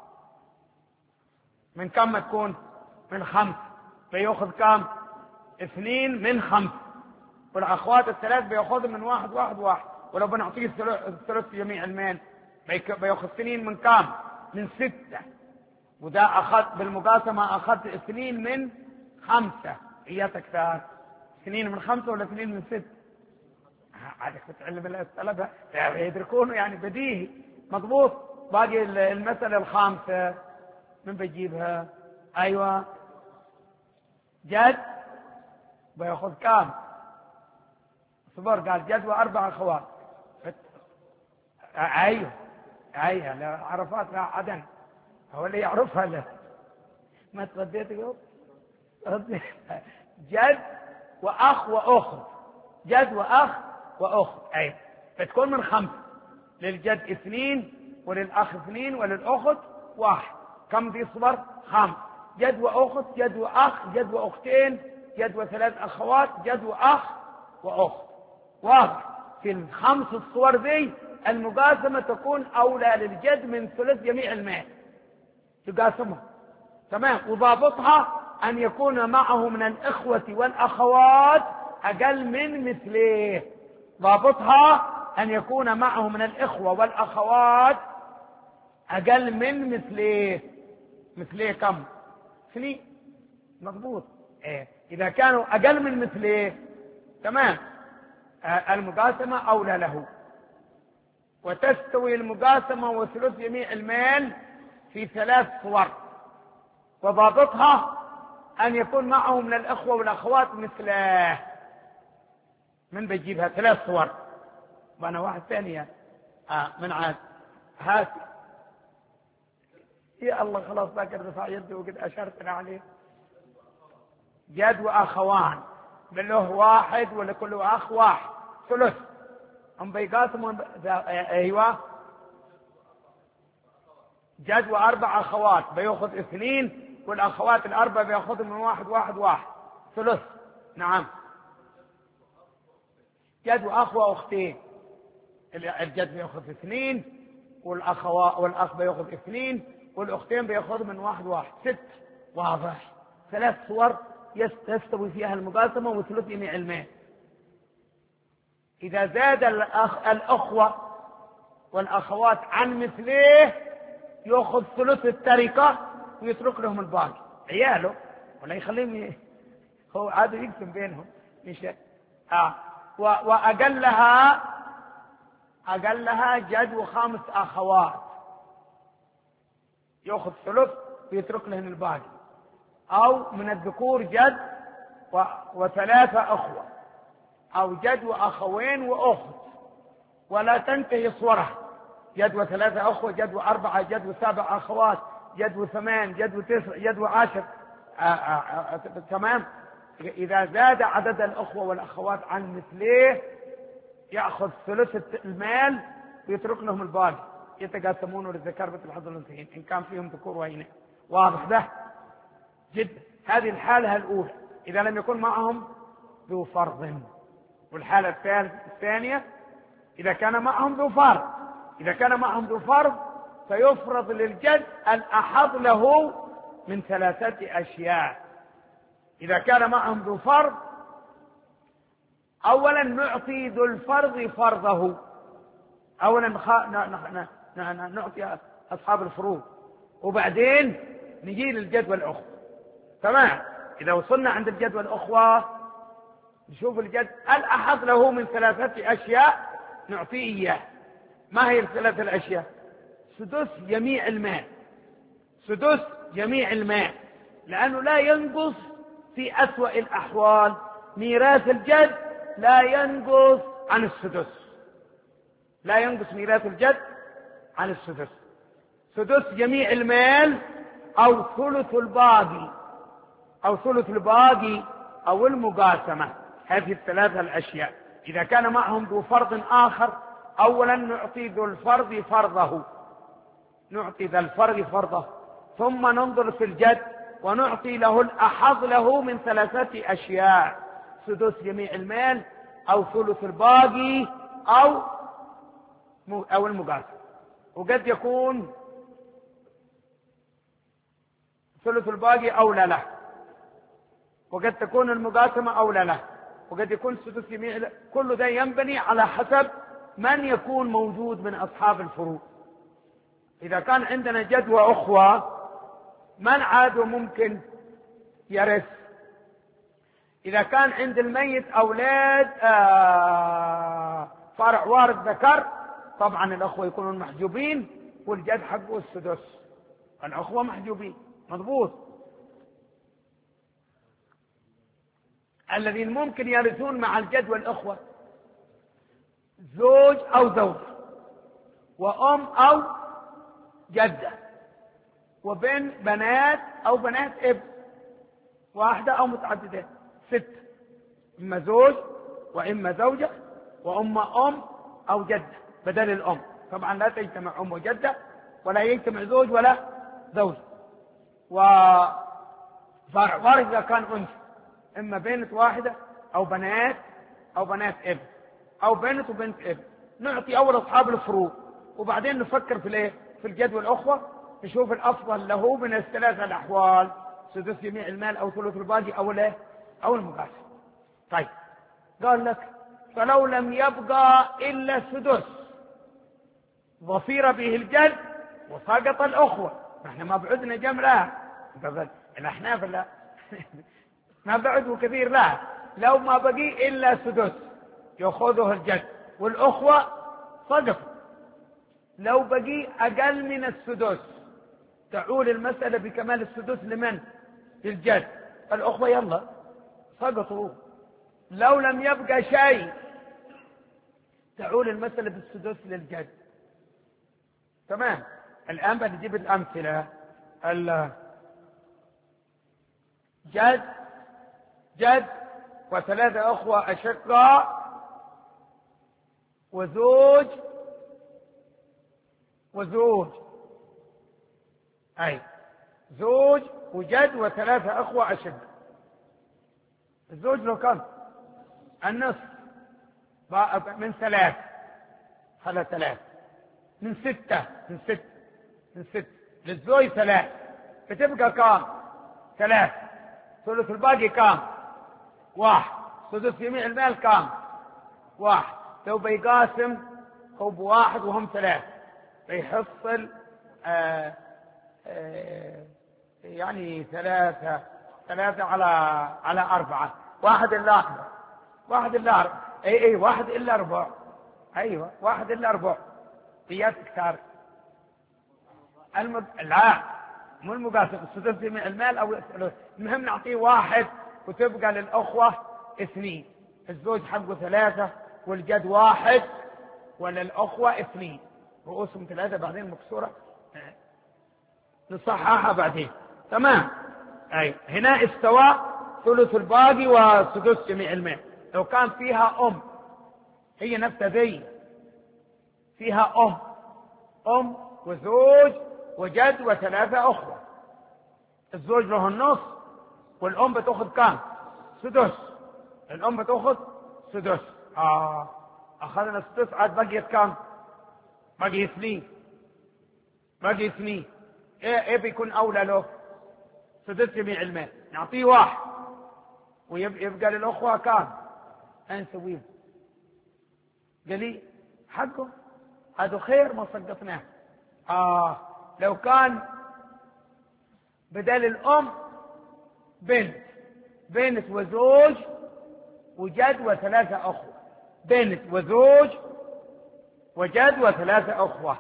[SPEAKER 1] من كم تكون؟ من خمس. بيأخذ كم؟ اثنين من خمس. والأخوات الثلاث بيأخذ من واحد واحد واحد. ولو بنعطيه الثلث في جميع المال بيأخذ اثنين من كم؟ من ستة. وده أخذ بالمقاسمة أخذ اثنين من خمسة. إياك كثار اثنين من خمسة ولا اثنين من ستة؟ عادك بتعلم الطلبة يدركونه يعني بديهي. مضبوط. باقي المسألة الخامسة من بجيبها؟ أيوة جد بيأخذ كام؟ صبر قال جد وأربع أخوات. أيوة أيوة لا عرفات لا عدن هو اللي يعرفها له. ما تغديت يوم جد وأخ وأخت. جد وأخ وأخت. أيوة فتكون من خمسة. للجد اثنين وللأخ اثنين وللأخت واحد. كم دي صبر؟ خمس. جد وأخت، جد وأخ، جد وأختين، جد وثلاث أخوات، جد وأخ وأخت. واضح؟ في الخمس الصور دي المقاسمة تكون أولى للجد من ثلث جميع المال. تقاسمها تمام. وضابطها أن يكون معه من الإخوة والأخوات أقل من مثليه. ضابطها أن يكون معه من الإخوة والأخوات أقل من مثليه. مثليه كم؟ اثنين. مضبوط. إيه؟ إذا كانوا أقل من مثليه تمام آه المقاسمة أولى له. وتستوي المقاسمة وثلث جميع المال في ثلاث صور. وضابطها أن يكون معه من الأخوة والأخوات مثله. من بجيبها؟ ثلاث صور. وأنا واحد ثانية آه من عاد هات يا الله خلاص ذاك رفع يده وقد أشرتنا عليه. جد وأخوان من له واحد ولكل أخ واحد ثلث. هم بيقاسموا أيوة. جد وأربع أخوات بيأخذ اثنين والأخوات الأربع بيأخذ من واحد واحد واحد ثلث. نعم. جد وأخ وأختين. الجد بيأخذ اثنين والأخوات والأخ بيأخذ اثنين والأختين بيأخذ من واحد واحد ست. واضح؟ ثلاث صور يستوي فيها المقاسمة وثلث جميع المال. إذا زاد الأخ الأخوة والأخوات عن مثليه يأخذ ثلث التركة ويترك لهم الباقي عياله ولا يخليهم ي... هو عاد يقسم بينهم مش آه. و... وأقلها أقلها جد وخمس أخوات. يأخذ ثلث ويترك لهن الباقي. أو من الذكور جد و... وثلاثة أخوة، أو جد وأخوين وأخت ولا تنتهي صورها، جد وثلاثة أخوة، جد وأربعة، جد وسبع أخوات، جد وثمان، جد وتسع، جد وعشر. آآ آآ تمام. إذا زاد عدد الأخوة والأخوات عن مثليه يأخذ ثلث المال ويترك لهم الباقي، يتقاسمون للذكر مثل حظ الأنثيين إن كان فيهم ذكور وإناث. واضح ده جدا. هذه الحالة الأولى إذا لم يكن معهم ذو فرض. والحالة الثانية إذا كان معهم ذو فرض. إذا كان معهم ذو فرض فيفرض للجد الأحظ له من ثلاثة أشياء. إذا كان معهم ذو فرض أولا نعطي ذو الفرض فرضه. أولا نعطي أصحاب الفروض، وبعدين نجي للجد والأخوة. تمام. إذا وصلنا عند الجد والأخوة نشوف الجد الأحظ له من ثلاثة أشياء نعطيه إياه. ما هي الثلاثة الأشياء؟ سدس جميع المال. سدس جميع المال، لأنه لا ينقص في أسوأ الأحوال. ميراث الجد لا ينقص عن السدس، لا ينقص ميراث الجد عن السدس. سدس جميع المال أو ثلث الباقي، أو ثلث الباقي أو المقاسمة. هذه الثلاثة الأشياء. إذا كان معهم ذو فرض آخر أولا نعطي ذو الفرض فرضه، نعطي ذا الفرض فرضه، ثم ننظر في الجد ونعطي له الأحظ له من ثلاثة أشياء: سدس جميع المال أو ثلث الباقي أو أو المقاسمة. وقد يكون ثلث الباقي أولى له، وقد تكون المقاسمة أولى له، وقد يكون سدس جميع. كل ذا ينبني على حسب من يكون موجود من أصحاب الفروض. إذا كان عندنا جد وأخوة من عاد ممكن يرث؟ إذا كان عند الميت أولاد آه فرع وارث ذكر طبعا الأخوة يكونون محجوبين والجد حقه السدس. الأخوة محجوبين مضبوط. الذين ممكن يرثون مع الجد والأخوة زوج أو زوجة، وأم أو جدة، وبين بنات أو بنات ابن، واحدة أو متعددة، ست. إما زوج وإما زوجة وأما أم أو جدة بدل الأم. طبعا لا تجتمع أم وجدة ولا يجتمع زوج ولا زوج. وفرع وارث إذا كان أنثى إما بنت واحدة أو بنات أو بنات ابن أو بنت وبنت ابن. نعطي أول أصحاب الفروض وبعدين نفكر في الايه في الجد والأخوة، نشوف الأفضل له من الثلاثة الأحوال: سدس جميع المال أو ثلث الباقي أو الايه أو المقاسم. طيب قال لك فلو لم يبقى إلا السدس ظفير به الجد وسقط الأخوة. نحن ما بعدنا جملة الأحناف لا ما بعدوا كثير. لا، لو ما بقي إلا سدس يأخذه الجد والأخوة صدقوا. لو بقي أقل من السدس تعول المسألة بكمال السدس لمن؟ للجد. الأخوة يلا سقطوا. لو لم يبقى شيء تعول المسألة بالسدس للجد. تمام. الآن بنجيب الأمثلة. الجد جد وثلاثة أخوة أشقاء وزوج وزوج أي زوج وجد وثلاثة أخوة أشقاء. الزوج له كم؟ النصف من ثلاث خلى ثلاث من ستة من ست من ست للزوج ثلاث بتبقى كام؟ ثلاث. ثلث الباقي كام؟ واحد. سدس جميع المال كام؟ واحد. لو بيقاسم هو بواحد وهم ثلاث بيحصل آآ آآ يعني ثلاثة ثلاثة على على أربعة. واحد إلا أربع واحد إلا أربع أي أي واحد إلا أربع. أيوة واحد إلا أربع. قياس كتار المد... لا مو المقاسم، السدس جميع المال او المهم نعطيه واحد وتبقى للاخوه اثنين. الزوج حقه ثلاثه والجد واحد وللاخوه اثنين، رؤوسهم ثلاثه بعدين مكسوره نصححها بعدين. تمام. اي هنا استوى ثلث الباقي وسدس جميع المال. لو كان فيها ام، هي نفسها ذي فيها ام ام وزوج وجد وثلاثه اخوه، الزوج له النص والام بتاخذ كام؟ سدس. الام بتاخذ سدس. اه اخذنا السدس، عاد بقيت كام؟ بقي اثنين. بقي اثنين. ايه ايه بيكون اولى له؟ سدس جميع المال. نعطيه واحد ويبقى للاخوه كام؟ نسويه قليل حقه، هذا خير ما سقطناه. آه لو كان بدل الأم بنت، بنت وزوج وجد وثلاثة أخوة، بنت وزوج وجد وثلاثة أخوة،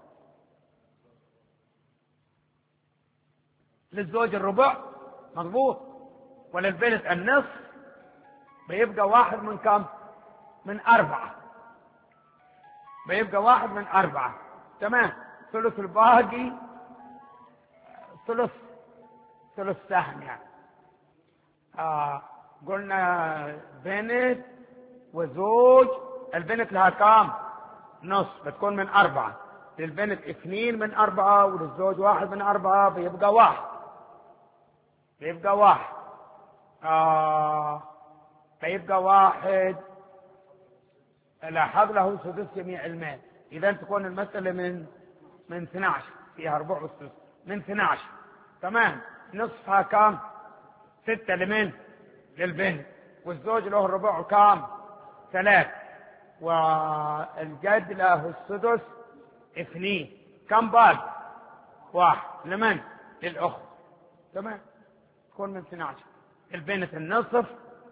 [SPEAKER 1] للزوج الربع مضبوط، وللبنت النصف، بيبقى واحد من كم؟ من أربعة. بيبقى واحد من أربعة. تمام. ثلث الباقي ثلث ثلث سهم يعني. آه قلنا بنت وزوج، البنت لها كام؟ نص، بتكون من أربعة. للبنت اثنين من أربعة وللزوج واحد من أربعة، بيبقى واحد. بيبقى واحد. آه بيبقى واحد. لاحظ له سدس جميع المال. إذا تكون المسألة من من اثني عشر، فيها ربع والسدس من اثني عشر. تمام. نصفها كام؟ ستة لمن؟ للبنت. والزوج له الربع كام؟ ثلاث. والجد له السدس اثنين. كم باقي؟ واحد لمن؟ للأخت. تمام. تكون من اثني عشر. البنت النصف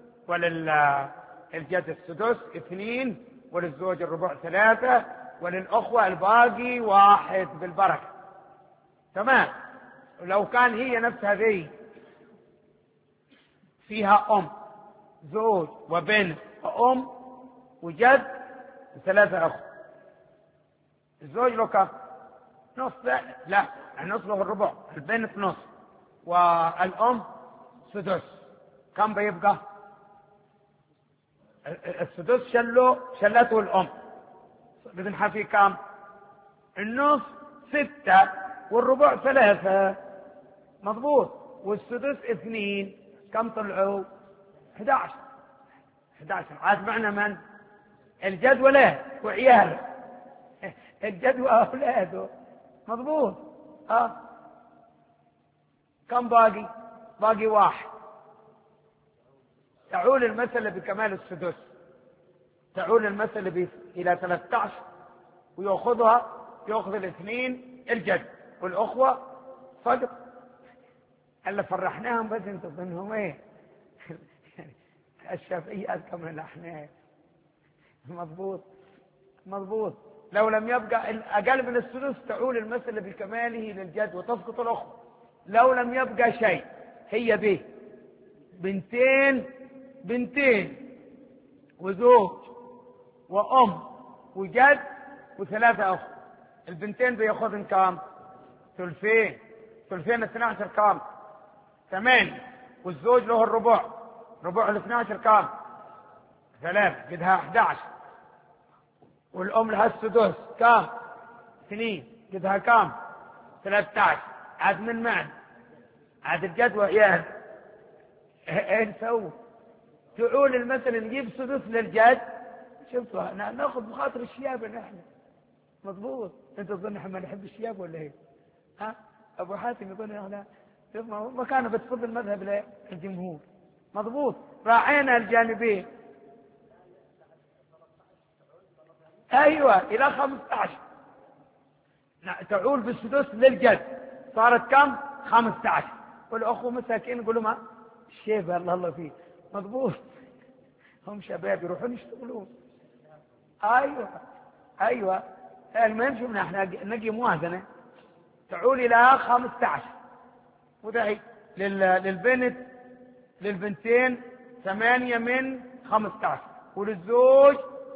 [SPEAKER 1] وللجد السدس اثنين، وللزوج الربع ثلاثة، وللأخوة الباقي واحد بالبركة. تمام. لو كان هي نفسها ذي فيها أم زوج وبنت وأم وجد وثلاثة أخوة، الزوج له كم؟ نص. لا, لا. النص له الربع، البنت نص والأم سدس. كم بيبقى؟ السدس شله شلته الأم، بنحا فيه كم؟ النص ستة والربع ثلاثة. مضبوط. والسدس اثنين. كم طلعوا؟ احدى عشر. احدى عشر. عاد معنا من؟ الجد وله وعياله. الجد وأولاده. مضبوط. اه كم باقي؟ باقي واحد. تعول المسألة بكمال السدس، تعول المسألة ب... إلى ثلاثة عشر، ويأخذها يأخذ الاثنين الجد والأخوة صدق. اللي فرحناهم بس انتم ظنهم ايه؟ الشافعية أذكى من الأحناف. مضبوط. مضبوط. لو لم يبقى أقل من السدس تعول المسألة بكماله للجد وتسقط الأخوة. لو لم يبقى شيء، هي به بنتين بنتين وزوج وأم وجد وثلاثة أخوة، البنتين بيأخذن كام؟ ثلثين. ثلثين اثني عشر كام؟ ثمانية. والزوج له الربع، ربع الاثني عشر كام؟ ثلاثة، قدها أحد عشر. والأم لها السدس كام؟ اثنين، قدها كام؟ ثلاثة عشر. عاد من معنا عاد الجد وعيال. ايه نسوي؟ تعول المثل نجيب سدس للجد. شفتوا ناخذ بخاطر الشياب نحن. مضبوط. انت تظن احنا ما نحب الشياب ولا ايه؟ ها؟ ابو حاتم يقول احنا ما كان بتفضل المذهب للجمهور. مضبوط. راعينا الجانبين. ايوه الى خمسة عشر تعول بالسدس للجد. صارت كم؟ خمسة عشر. والاخوه مساكين يقولوا ما الشيبه الله الله فيه. مضبوط. هم شباب يروحون يشتغلون. ايوه ايوه. المهم شفنا احنا نجي موازنه. تعول إلى خمسة عشر. وده للبنت للبنتين ثمانية من خمسة عشر، وللزوج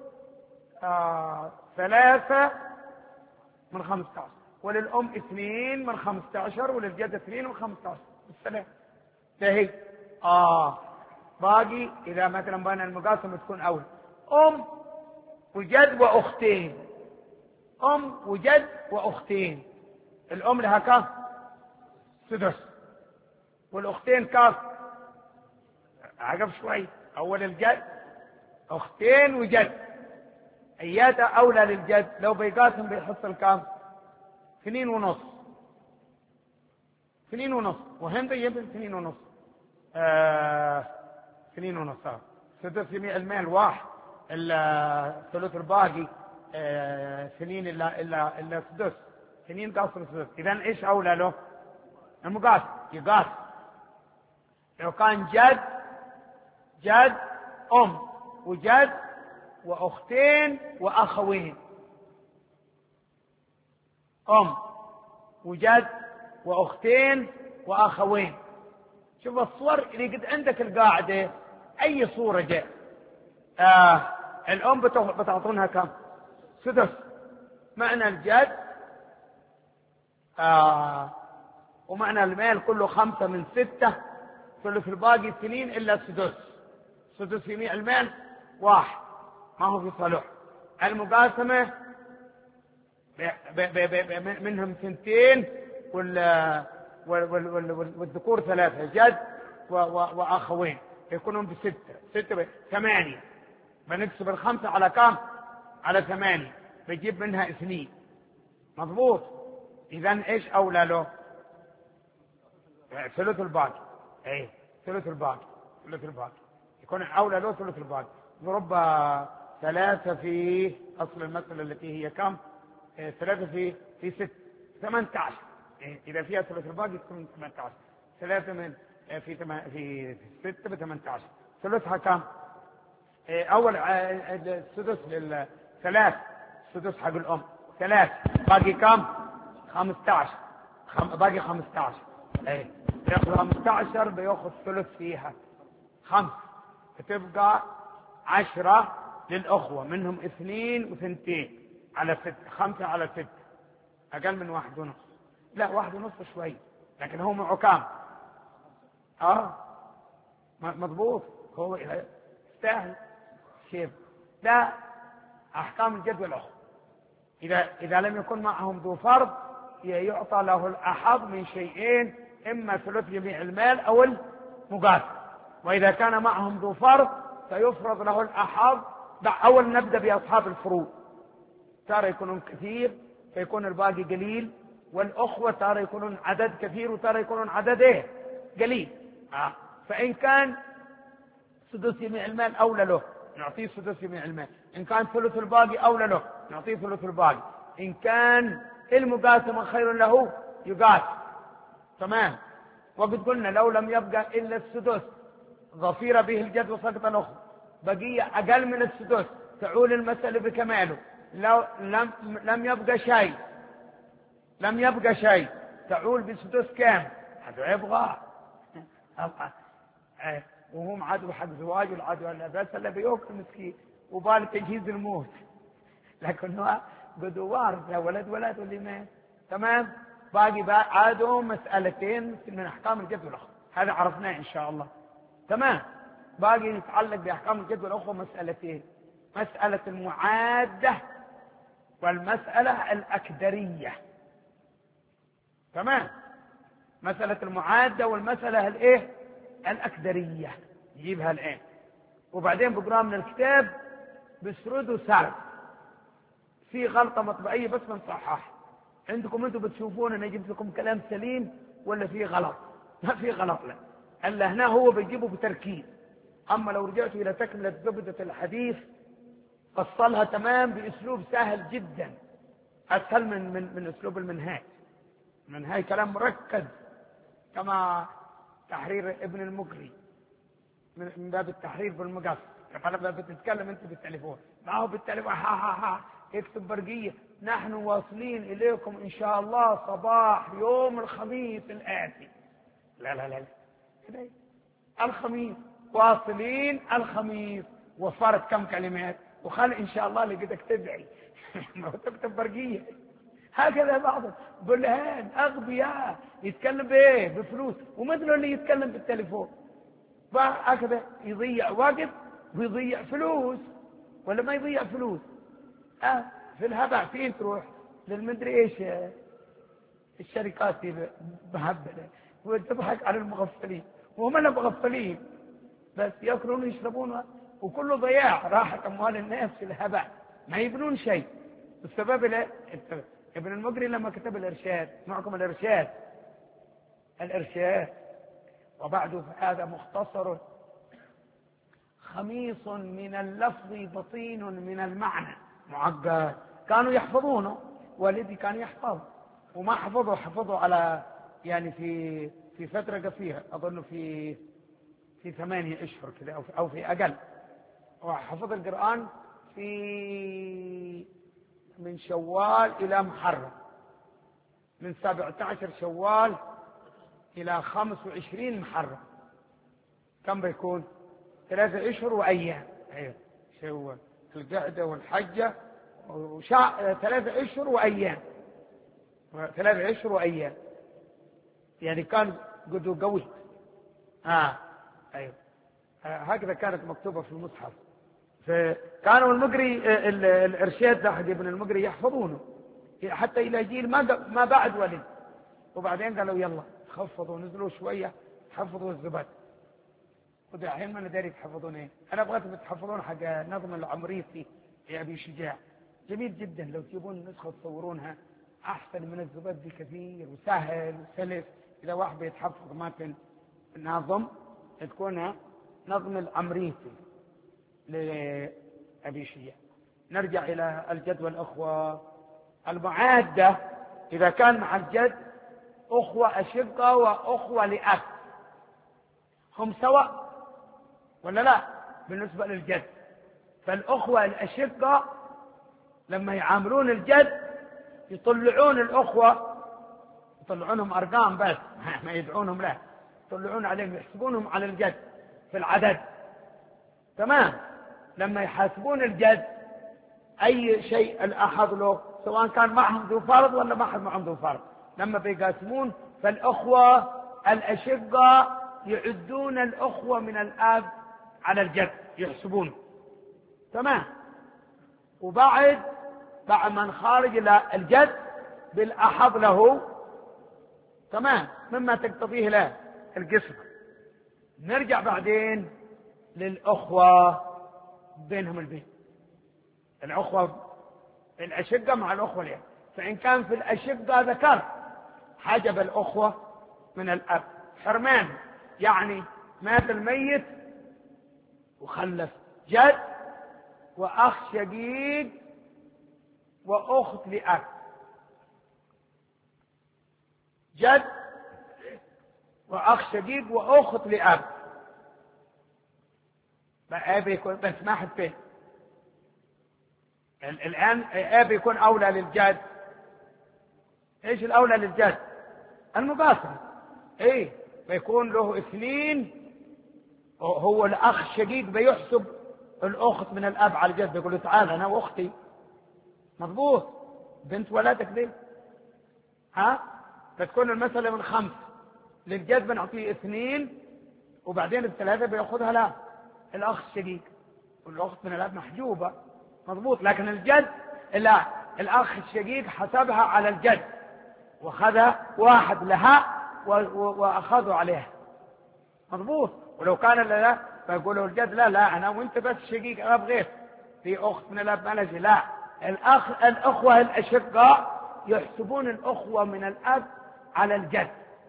[SPEAKER 1] آه ثلاثة من خمسة عشر، وللأم اثنين من خمسة عشر، وللجد اثنين من خمسة عشر. السلام. ده آه باقي إذا مثلا بين المقاسمة تكون أول أم وجد وأختين، أم وجد وأختين. الأم لها كم؟ سدس. والأختين كم؟ عقب شوي. أول الجد أختين وجد، أياتا أولى للجد لو بيقاسم بيحصل كم؟ اثنين ونص. اثنين ونص. وهم بيجيب اثنين ونص. آه اثنين ونص. آه. سدس جميع المال واحد. الثلث الباقي آه سنين إلا إلا إلا سدس. سنين قاسم سدس. إذا إيش أولى له؟ المقاسم يقاس. لو كان جد جد أم وجد وأختين وأخوين، أم وجد وأختين وأخوين. شوف الصور اللي قد عندك القاعدة، أي صورة جاء آه الأم بتعطونها كم؟ سدس. معنى الجد آه ومعنى المال كله خمسة من ستة، ثلث الباقي اثنين إلا سدس. سدس جميع المال واحد، ما هو في صالح. المقاسمة منهم ثنتين والذكور ثلاثة، جد وأخوين يكونون بستة. ستة ثمانية. بنكسب الخمسة على كم؟ على ثمانية، بيجيب منها اثنين. مضبوط. إذن إيش أولى له؟ ثلث الباقي. إيه ثلث الباقي. ثلث الباقي يكون أولى له ثلث الباقي. ضرب ثلاثة في أصل المسألة التي هي كم؟ إيه ثلاثة في في ست ثمانية عشر. إيه إذا فيها ثلث الباقي تكون ثمانية عشر. ثلاثة من في تم... في ستة بثمانية عشر. ثلثها كم؟ إيه أول السدس للثلاث، السدس حق الأم ثلاث، باقي كم؟ خمسة عشر. خم... باقي خمسة عشر. إيه يأخذ خمسة عشر بيأخذ ثلث فيها خمس، فتبقى عشرة للأخوة، منهم اثنين وثنتين على ستة. خمسة على ستة أقل من واحد ونص. لا واحد ونص شوي، لكن هو معه كام؟ آه مضبوط. هو يستاهل شيء. لا أحكام الجد والأخوة إذا إذا لم يكن معهم ذو فرض يعطى له الأحظ من شيئين، إما ثلث جميع المال أو المقاسم. وإذا كان معهم ذو فرض فيفرض له الأحظ. أول نبدأ بأصحاب الفروض، ترى يكونون كثير فيكون الباقي قليل، والأخوة ترى يكونون عدد كثير وترى يكونون عدد إيه؟ قليل. آه. فإن كان سدس جميع المال أولى له نعطيه سدس جميع المال، إن كان ثلث الباقي أولى له نعطيه ثلث الباقي، إن كان المقاسمة خير له يقاس. تمام. وقد قلنا لو لم يبقى إلا السدس ظفير به الجد وسقط الأخوة، بقية أقل من السدس تعول المسألة بكماله. لو لم لم يبقى شيء لم يبقى شيء تعول بسدس كام؟ هذا يبغى وهم عدو حق زواج والعدو بس اللي بيوكل مسكين وبال تجهيز الموت، لكن هو قدوار ولد ولد واللي مات. تمام. باقي بقى عادوا مسألتين من أحكام الجد والأخوة، هذا عرفناه إن شاء الله. تمام. باقي يتعلق بأحكام الجد والأخوة مسألتين، مسألة المعادة والمسألة الأكدرية. تمام. مسألة المعادة والمسألة الإيه؟ الأكدرية نجيبها الآن، وبعدين بقرأ من الكتاب بسرد سرد. في غلطة مطبعية بس بنصحح. عندكم انتم بتشوفون انا جبت لكم كلام سليم ولا في غلط؟ ما في غلط. لا الا هنا هو بيجيبه بتركيز. اما لو رجعتوا الى تكملة زبدة الحديث فصلها تمام باسلوب سهل جدا، اسهل من من من اسلوب المنهاج. المنهاج كلام مركز كما تحرير ابن المقري من باب التحرير بالمقص. فلما بتتكلم انت بالتليفون ما هو بالتليفون ها ها ها يكتب برقية نحن واصلين إليكم إن شاء الله صباح يوم الخميس الآتي. لا لا لا, لا. الخميس واصلين الخميس، وفرت كم كلمات وخل إن شاء الله لقيتك تدعي ما تكتب برقية. هكذا بعض بلهان أغبياء يتكلم بإيه؟ بفلوس، ومثله اللي يتكلم بالتليفون هكذا يضيع وقت ويضيع فلوس، ولا ما يضيع فلوس. أه في الهبع فين تروح للمدري إيش الشركات مهبلة وتضحك على المغفلين، وهم لا مغفلين بس يأكلون ويشربون، وكله ضياع راحت أموال الناس في الهبع، ما يبنون شيء. السبب لا ابن المقري لما كتب الإرشاد، معكم الإرشاد الإرشاد وبعد هذا مختصر خميص من اللفظ بطين من المعنى معقد. كانوا يحفظونه، والدي كان يحفظ وما حفظوا حفظوا على يعني في في فترة قصيرة، أظن في في ثمانية أشهر كذا أو أو في أقل. وحفظ القرآن في من شوال إلى محرم، من سبعة عشر شوال إلى خمس وعشرين محرم. كم بيكون؟ ثلاثة أشهر وأيام. أيوة شوال القعدة والحجة وشا... ثلاثة أشهر وأيام، ثلاثة أشهر وأيام يعني كان قدو قوي. آه أيوة آه هكذا كانت مكتوبة في المصحف. فكانوا المقري الإرشاد ده حق ابن المقري يحفظونه حتى إلى جيل ما ما بعد ولد، وبعدين قالوا يلا خفضوا نزلوا شوية حفظوا الزبد، ودحين ما ندري تحفظون ايه. انا ابغاكم تحفظون حق نظم العمريطي يا ابي شجاع، جميل جدا، لو تجيبون نسخة تصورونها احسن من الزبد بكثير وسهل وسلس. اذا واحد بيتحفظ متن ناظم تكون نظم العمريطي لأبي شجاع. نرجع إلى الجد والأخوة. المعادة إذا كان مع الجد أخوة أشقة وأخوة لأب، هم سواء ولا لا بالنسبة للجد؟ فالأخوة الأشقة لما يعاملون الجد يطلعون الأخوة، يطلعونهم أرقام بس ما يدعونهم له، يطلعون عليهم يحسبونهم على الجد في العدد. تمام. لما يحاسبون الجد أي شيء الأحد له سواء كان معهم ذو فرض ولا ما حد معهم ذو فرض، لما بيقاسمون فالأخوة الأشقة يعدون الأخوة من الآب على الجد يحسبون. تمام. وبعد بعد من خارج إلى الجد بالأحد له، تمام، مما تقتضيه له القسمة. نرجع بعدين للأخوة بينهم البين، الأخوة الأشقة مع الأخوة الأب. فإن كان في الأشقة ذكر حجب الأخوة من الأب حرمان، يعني مات الميت وخلف جد وأخ شقيق وأخت لأب، جد وأخ شقيق وأخت لأب. أب يكون بس ما حد فيه الآن. أب يكون أولى للجد. إيش الأولى للجد؟ المقاسمة. إيه بيكون له اثنين، هو الأخ الشقيق بيحسب الأخت من الأب على الجد، بيقول له تعال أنا وأختي، مضبوط، بنت ولدك دي، ها فتكون المسألة من خمس، للجد بنعطيه اثنين وبعدين الثلاثة بيأخذها لا الأخ الشقيق، والأخت من الأب محجوبة، مضبوط. لكن الجد لا، الأخ الشقيق حسبها على الجد وخذ واحد لها وأخذوا عليها، مضبوط. ولو كان لا فيقولوا الجد لا لا أنا وأنت بس شقيق، أنا بغيت في أخت من الأب مالجي. لا، الأخ الأخوة الأشقاء يحسبون الأخوة من الأب على الجد،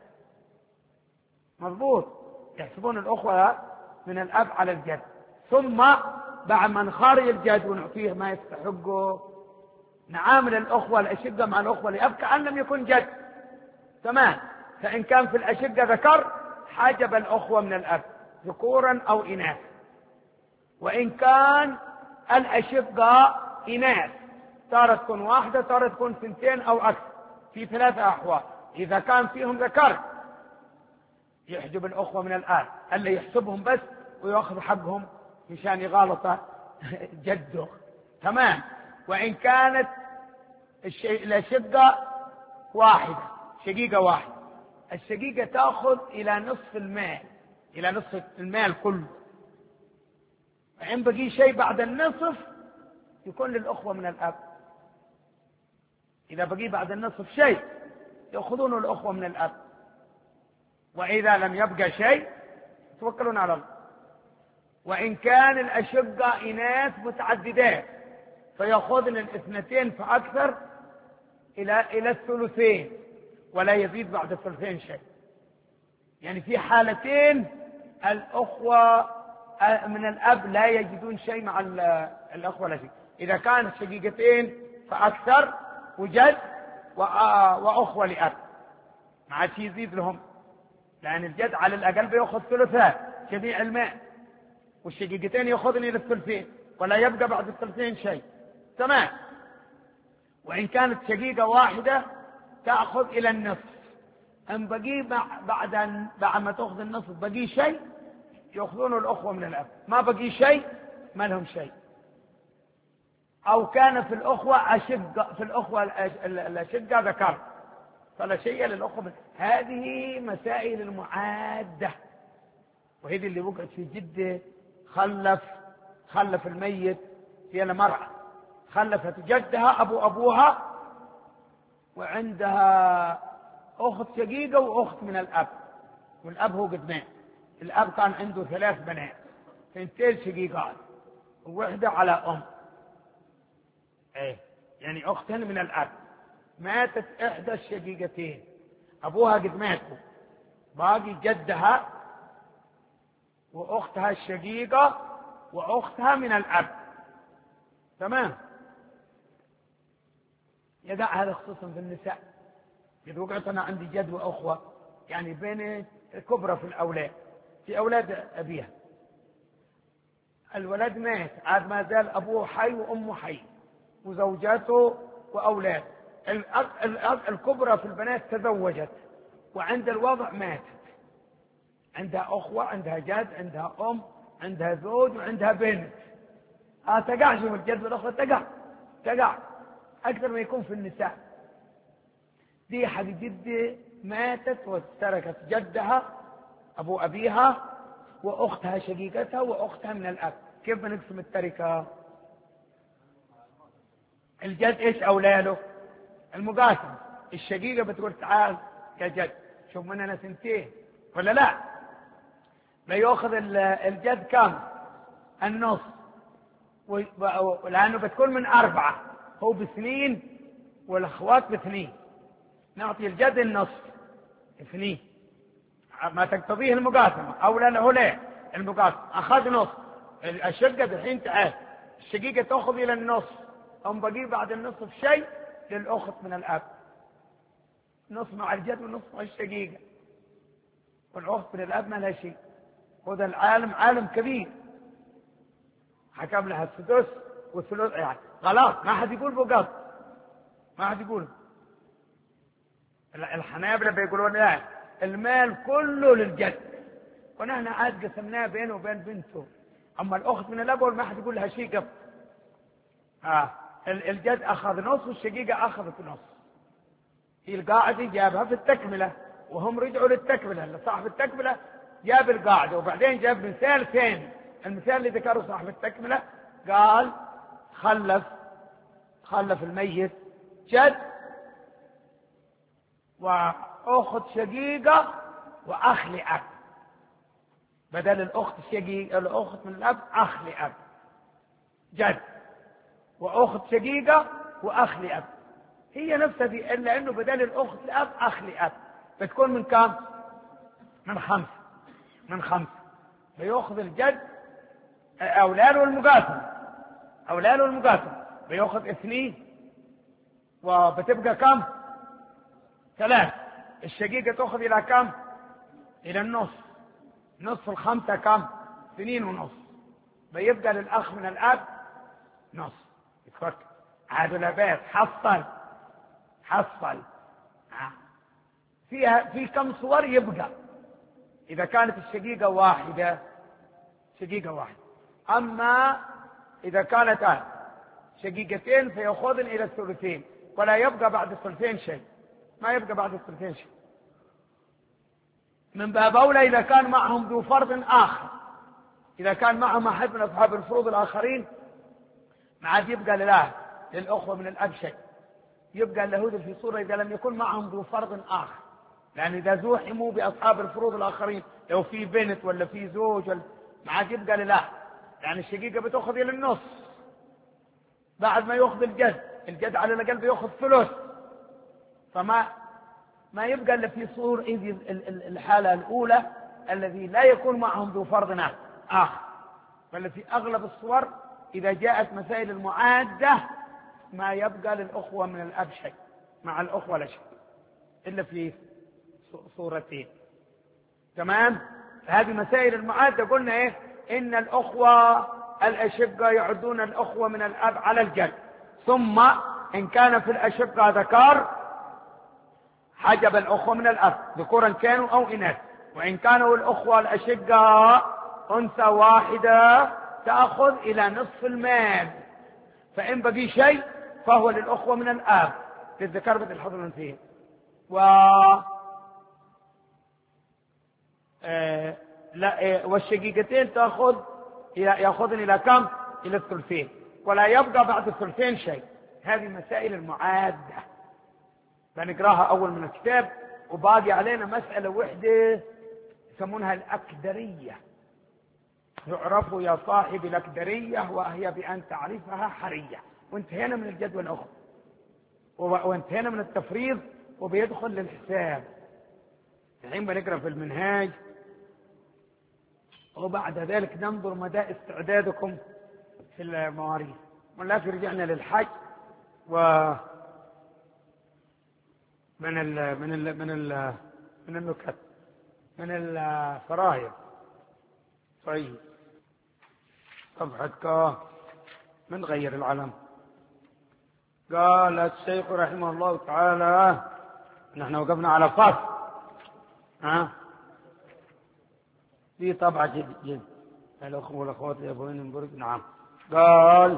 [SPEAKER 1] مضبوط، يحسبون الأخوة من الأب على الجد. ثم بعد ما نخارج الجد ونعطيه ما يستحقه نعامل الأخوة الأشقة مع الأخوة الأب كأن لم يكن جد. تمام. فإن كان في الأشقة ذكر حجب الأخوة من الأب ذكورا أو إناث، وإن كان الأشقة إناث تارة تكون واحدة، تارة تكون ثنتين أو أكثر، في ثلاثة أحوال. إذا كان فيهم ذكر يحجب الأخوة من الآب، اللي يحسبهم بس ويأخذ حقهم مشان يغالط جده. تمام. وإن كانت الأشقة واحدة، شقيقة واحدة، الشقيقة تأخذ إلى نصف المال، إلى نصف المال كله. وإن بقي شيء بعد النصف يكون للأخوة من الأب. إذا بقي بعد النصف شيء يأخذونه الأخوة من الأب، وإذا لم يبقى شيء توكلون على الله. وإن كان الأشقة إناث متعددات فيأخذن الاثنتين فأكثر إلى إلى الثلثين، ولا يزيد بعد الثلثين شيء. يعني في حالتين الأخوة من الأب لا يجدون شيء مع الأخوة الأشقة. إذا كانت شقيقتين فأكثر وجد وأخوة لأب ما عاد يزيد لهم، لأن الجد على الأقل بيأخذ ثلثات جميع المال، والشقيقتين يأخذن إلى الثلثين ولا يبقى بعد الثلثين شيء. تمام. وإن كانت شقيقة واحدة تأخذ إلى النصف. أن بقي بعد بعد ما تأخذ النصف بقي شيء يأخذونه الأخوة من الأب، ما بقي شيء ما لهم شيء. أو كان في الأخوة أشقة، في الأخوة الأشقة ذكر فلا شيء للأخوة. هذه مسائل المعادة، وهذه اللي وقعت في جدة. خلف خلف الميت في المرأة، خلفت جدها أبو أبوها، وعندها أخت شقيقة وأخت من الأب، والأب هو قد مات. الأب كان عنده ثلاث بنات، اثنتين شقيقات ووحدة على أم، ايه يعني أختين من الأب. ماتت إحدى الشقيقتين، أبوها قد ماتوا، باقي جدها وأختها الشقيقة وأختها من الأب. تمام. يدع هذا خصوصا في النساء. إذا وقعت أنا عندي جد وأخوة، يعني بين الكبرى في الأولاد، في أولاد أبيها، الولد مات عاد ما زال أبوه حي وأمه حي وزوجاته وأولاده. الكبرى في البنات تزوجت وعند الوضع ماتت، عندها أخوة، عندها جد، عندها أم، عندها زوج، وعندها بنت. آه تقع شوف الجد والأخوة تقع تقع أكثر ما يكون في النساء. دي حق جدة ماتت وتركت جدها أبو أبيها وأختها شقيقتها وأختها من الأب. كيف بنقسم التركة؟ الجد إيش أولاده؟ المقاسم. الشقيقة بتقول تعال يا جد شوف مننا سنتين ولا لا؟ بيأخذ الجد كم؟ النص، لأنه بتكون من أربعة، هو بسنين والأخوات بثنين، نعطي الجد النصف اثنين ما تقتضيه المقاسمة. أولا له ليه المقاسمة أخذ نص، الشقة الحين تعال الشقيقة تأخذ إلى النص، أم بقي بعد النصف شيء للأخت من الأب، نص مع الجد ونص مع الشقيقة، والأخت من الأب ما لها شيء. وهذا العالم عالم كبير، حكم لها السدس والثلث يعني غلط، ما حد يقول بقط، ما حد يقول. الحنابلة بيقولون لا المال كله للجد، ونحن عاد قسمناه بينه وبين بنته. أما الأخت من الأب ما حد يقول لها شيء قط. آه الجد أخذ نص والشقيقة أخذت نص. هي القاعدة جابها في التكملة، وهم رجعوا للتكملة. صاحب التكملة جاب القاعدة وبعدين جاب مثال ثاني. المثال اللي ذكره صاحب التكملة قال خلف خلف الميت جد وأخت شقيقة وأخ لأب، بدل الأخت الشقيقة الأخت من الأب أخ لأب، جد وأخت شقيقة وأخ لأب، هي نفسها دي، إلا إنه بدل الأخت لأب أخ لأب، بتكون من كم؟ من خمسة من خمسة بيأخذ الجد أولاده المقاسم أولاده المقاسم بيأخذ اثنين، وبتبقى كم؟ ثلاث. الشقيقة تأخذ إلى كم؟ إلى النص. نصف الخمسة كم؟ اثنين ونص. بيبقى للأخ من الأب نص. يتفك عاد الابات حصل حصل فيها في كم صور يبقى اذا كانت الشقيقة واحدة شقيقة واحدة. اما اذا كانت شقيقتين فيأخذن الى الثلثين ولا يبقى بعد الثلثين شيء، ما يبقى بعد الثلثين شيء. من باب اولى اذا كان معهم ذو فرض اخر، اذا كان معهم احد من اصحاب الفروض الاخرين ما عاد يبقى لله للاخوه من الاب شيء، يبقى اليهود في صوره اذا لم يكن معهم ذو فرض اخر، لان اذا زوحموا باصحاب الفروض الاخرين لو في بنت ولا في زوج ما عاد يبقى لله، يعني الشقيقه بتاخذ الى النص بعد ما ياخذ الجد، الجد على الاقل بياخذ ثلث، فما ما يبقى الا في صور إذ الحاله الاولى الذي لا يكون معهم ذو فرض اخر. بل في اغلب الصور اذا جاءت مسائل المعاده ما يبقى للاخوه من الاب شيء، مع الاخوه لا شيء الا في صورتين. تمام؟ هذه مسائل المعاده قلنا ايه؟ ان الاخوه الاشقه يعدون الاخوه من الاب على الجد، ثم ان كان في الاشقه ذكر حجب الاخوه من الاب ذكورا كانوا او اناث، وان كانوا الاخوه الاشقه انثى واحده تاخذ الى نصف المال، فان بقي شيء فهو للاخوه من الاب للذكر مثل حظ الانثيين. و آه... لا آه... والشقيقتين تاخذ ياخذن الى كم؟ الى الثلثين، ولا يبقى بعد الثلثين شيء. هذه مسائل المعاده بنقراها اول من الكتاب، وباقي علينا مساله وحده يسمونها الاكدريه. يعرف يا صاحب الاكدريه وهي بان تعرفها حريه. وانتهينا من الجدول الاخر وانتهينا من التفريض وبيدخل للحساب. الحين بنقرا في المنهاج، وبعد ذلك ننظر مدى استعدادكم في المواريث. ولكن رجعنا للحج و من ال من ال من ال من النكت من الفرايض. طيب صفحة كا من غير العلم. قال الشيخ رحمه الله تعالى، نحن وقفنا على فصل ها في طبعة جد جد الأخوة والأخوات يبوين المبرك. نعم. قال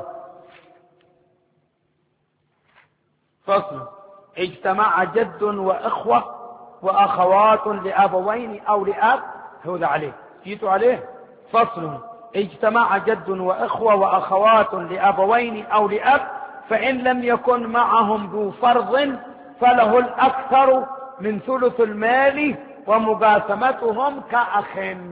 [SPEAKER 1] فصل: اجتمع جد وإخوة وأخوات لأبوين أو لأب. هذا عليه جيتوا عليه. فصل: اجتمع جد وإخوة وأخوات لأبوين أو لأب، فإن لم يكن معهم ذو فرض فله الأكثر من ثلث المال ومقاسمتهم كأخ.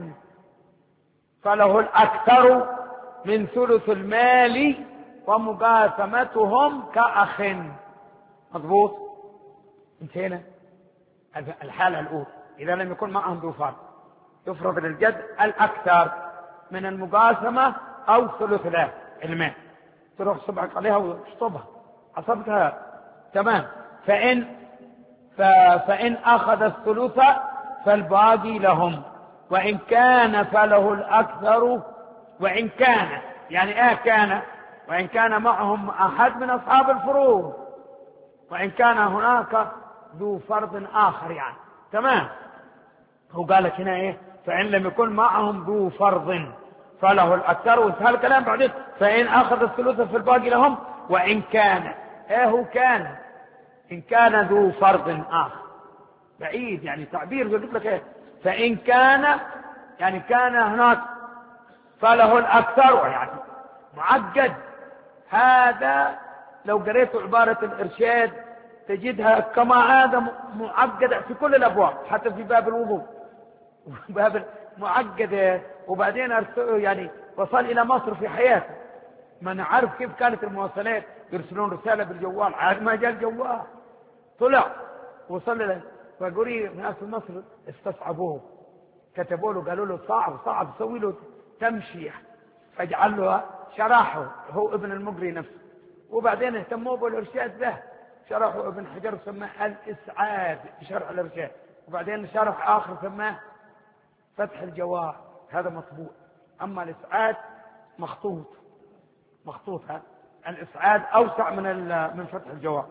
[SPEAKER 1] فله الأكثر من ثلث المال ومقاسمتهم كأخ. مضبوط؟ انتهينا. الحالة الأولى إذا لم يكن معهم ذو فرض يفرض للجد الأكثر من المقاسمة أو ثلث له المال. تروح صبعك عليها واشطبها عصبتها. تمام. فإن ف... فإن أخذ الثلث فالباقي لهم، وإن كان فله الأكثر. وإن كان يعني آه كان وإن كان معهم أحد من أصحاب الفروض، وإن كان هناك ذو فرض آخر يعني. تمام. هو قالك هنا إيه؟ فإن لم يكن معهم ذو فرض فله الأكثر، وانتهى الكلام بعدين. فإن أخذ الثلث فالباقي لهم، وإن كان إيه هو كان إن كان ذو فرض آخر بعيد، يعني تعبير يقول لك إيه؟ فإن كان يعني كان هناك فله الأكثر، يعني معقد. هذا لو قريت عبارة الإرشاد تجدها كما هذا معقدة في كل الأبواب، حتى في باب الوضوء باب معقدة. وبعدين يعني وصل إلى مصر في حياته، ما نعرف كيف كانت المواصلات، يرسلون رسالة بالجوال، عاد ما جاء الجوال طلع وصل له. فقولي ناس في مصر استصعبوه، كتبوا له قالوا له صعب صعب سوي له تمشي، فاجعل له شرحه هو ابن المقري نفسه. وبعدين اهتموا بالإرشاد له، شرحوا ابن حجر سماه الإسعاد بشرح الإرشاد، وبعدين شرح آخر سماه فتح الجواب، هذا مطبوع. أما الإسعاد مخطوط مخطوط هذا الإسعاد أوسع من من فتح الجواب.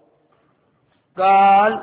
[SPEAKER 1] قال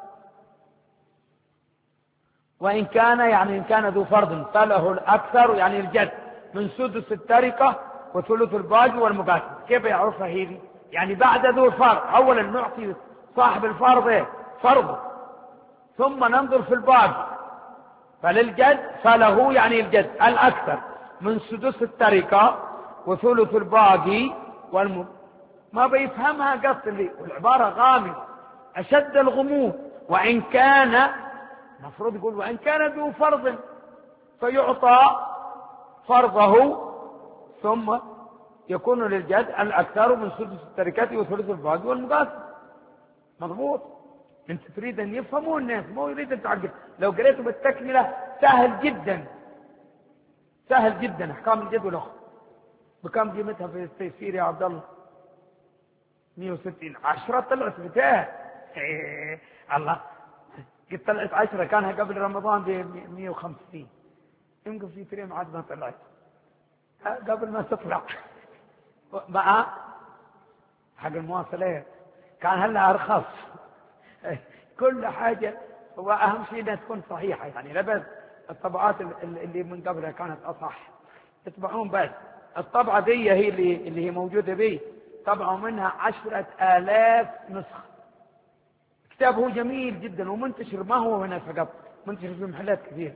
[SPEAKER 1] وإن كان يعني إن كان ذو فرض فله الأكثر يعني الجد من سدس التركة وثلث الباقي والمقاسم. كيف يعرفها هذه؟ يعني بعد ذو الفرض أولا نعطي صاحب الفرض فرضه ثم ننظر في الباقي. فللجد فله يعني الجد الأكثر من سدس التركة وثلث الباقي والم... ما بيفهمها قصد لي، والعبارة غامضة أشد الغموض. وإن كان مفروض يقول وإن كان ذو فرض فيعطى فرضه ثم يكون للجد الأكثر من سدس التركة وثلث الباقي والمقاسم. مضبوط. انت تريد ان يفهموا الناس، مو يريد ان تعقد. لو قريته بالتكملة سهل جدا سهل جدا. احكام الجد والاخت بكم قيمتها في التيسير يا عبد الله؟ مئة وستين. عشرة طلعت بتاه ايه الله قلت طلعت عشرة كانها قبل رمضان ب مئة وخمسين. يمكن في تريم عاد ما طلعت قبل ما تطلع مع حق المواصلات كان هلا ارخص. كل حاجة. وأهم شيء أنها تكون صحيحة. يعني لبس الطبعات اللي من قبلها كانت أصح يطبعون بس الطبعة دي هي اللي, اللي هي موجودة به طبعوا منها عشرة آلاف نسخة. كتاب هو جميل جدا ومنتشر، ما هو هنا فقط، منتشر في محلات كثير.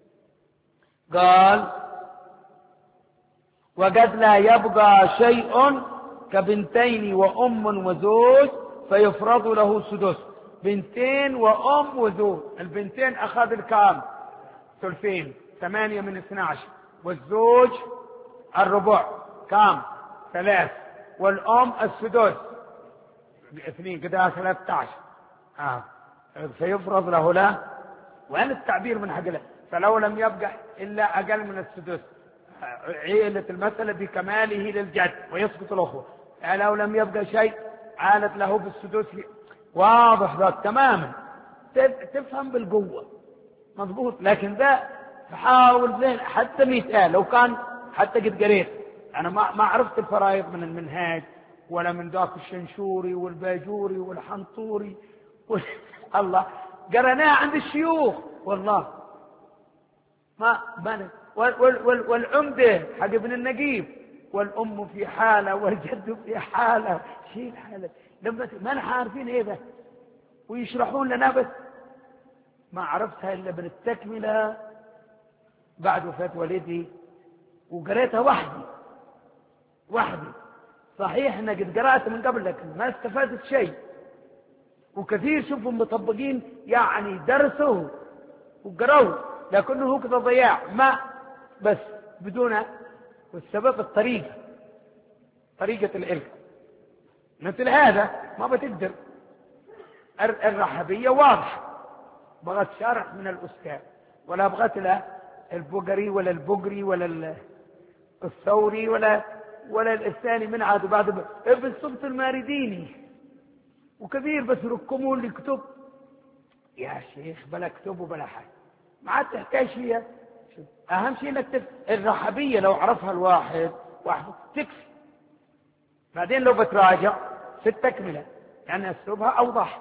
[SPEAKER 1] قال وقد لا يبقى شيء كبنتين وأم وزوج فيفرض له سدس. بنتين وأم وزوج. البنتين أخذ الكام ثلثين ثمانية من اثنى عشر، والزوج الربع كام ثلاث، والأم السدس اثنين كده ثلاثة عشر. آه. فيفرض له لا. وين التعبير من حق له؟ فلو لم يبقى إلا أقل من السدس عيلة المسألة بكماله للجد ويسقط الأخوة. لو لم يبقى شيء عالت له بالسدس. واضح ذاك تماما، تفهم بالقوة. مضبوط. لكن ذا تحاول زين حتى مئة لو كان حتى قد قريت. أنا ما ما عرفت الفرائض من المنهاج ولا من ذاك الشنشوري والباجوري والحنطوري وال... الله قرناه عند الشيوخ والله ما بنا. وال... وال... وال... والعمدة حق ابن النقيب والأم في حالة والجد في حالة شيء حالة لما ما نحن عارفين ايه ده ويشرحون لنا بس ما عرفتها الا بالتكمله بعد وفاه والدي وقريتها وحدي وحدي. صحيح انا قد قرأت من قبل لكن ما استفادت شيء. وكثير شوفوا مطبقين يعني درسوا وقرأوا لكنه كذا ضياع ما بس بدون. والسبب الطريقة طريقة العلم. مثل هذا ما بتقدر. الرحبية واضحة بغت شرح من الأستاذ ولا بغت لا البقري ولا البقري ولا الثوري ولا ولا الثاني من عاد بعد ابن صبت المارديني. وكثير بس ركموا لي كتب يا شيخ بلا كتب وبلا حاجة ما عاد تحتاج فيها. أهم شيء انك الرحبية لو عرفها الواحد واحد تكفي. بعدين لو بتراجع في التكملة يعني أسلوبها أوضح.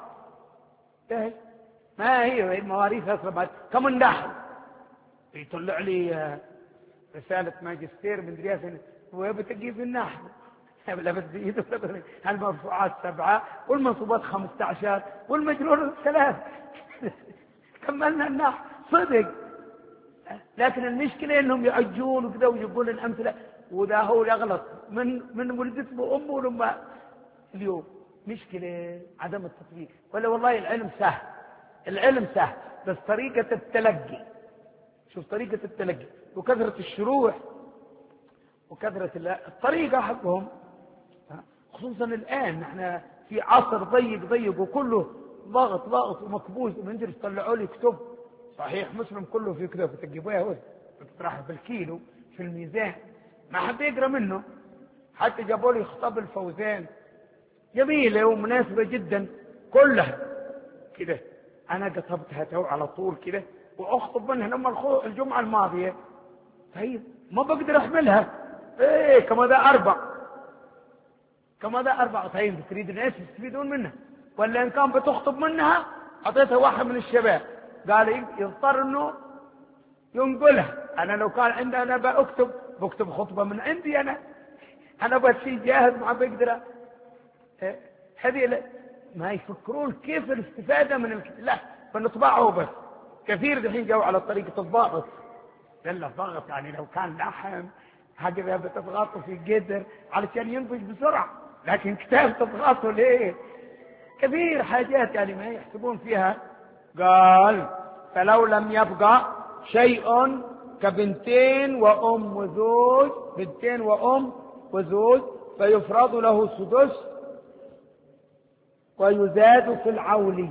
[SPEAKER 1] ما هي المواريث أصلا كم النحو يطلع لي رسالة ماجستير من دراسة وبتجي في النحو لا بتزيد المرفوعات سبعة والمنصوبات خمسة عشر والمجرور ثلاث. كملنا النحو صدق. لكن المشكلة انهم يعجون وكذا ويجيبون الأمثلة وذا هو يغلط من من ولدت بأمه لما اليوم. مشكلة عدم التطبيق. ولا والله العلم سهل العلم سهل بس طريقة التلقي. شوف طريقة التلقي وكثرة الشروح وكثرة الطريقة حقهم خصوصا الآن نحن في عصر ضيق ضيق وكله ضغط ضغط ومكبوز ومن جرس طلعوا لي كتب صحيح مسلم كله في كتب تجيبوها وتطرحها بالكيلو في الميزان ما حد يقرأ منه. حتى جابوا لي خطاب الفوزان جميلة ومناسبة جدا كلها كده. أنا كتبتها تو على طول كده وأخطب منها لما الجمعة الماضية. طيب ما بقدر أحملها إيه كما ذا أربع كم هذا أربعة طيب تريد الناس يستفيدون منها، ولا إن كان بتخطب منها أعطيتها واحد من الشباب قال يضطر إنه ينقلها. أنا لو كان عندي أنا بأكتب بكتب خطبة من عندي أنا أنا بس شيء جاهز ما بقدر هذه ما يفكرون كيف الاستفادة من الكتاب. لا بنطبعه بس. كثير الحين جو على طريقة الضغط، يلا ضغط يعني لو كان لحم هكذا بتضغطه في قدر علشان ينضج بسرعة، لكن كتاب تضغطه ليه؟ كثير حاجات يعني ما يحسبون فيها. قال فلو لم يبقى شيء كبنتين وأم وزوج، بنتين وأم وزوج فيفرض له سدس ويزاد في العول.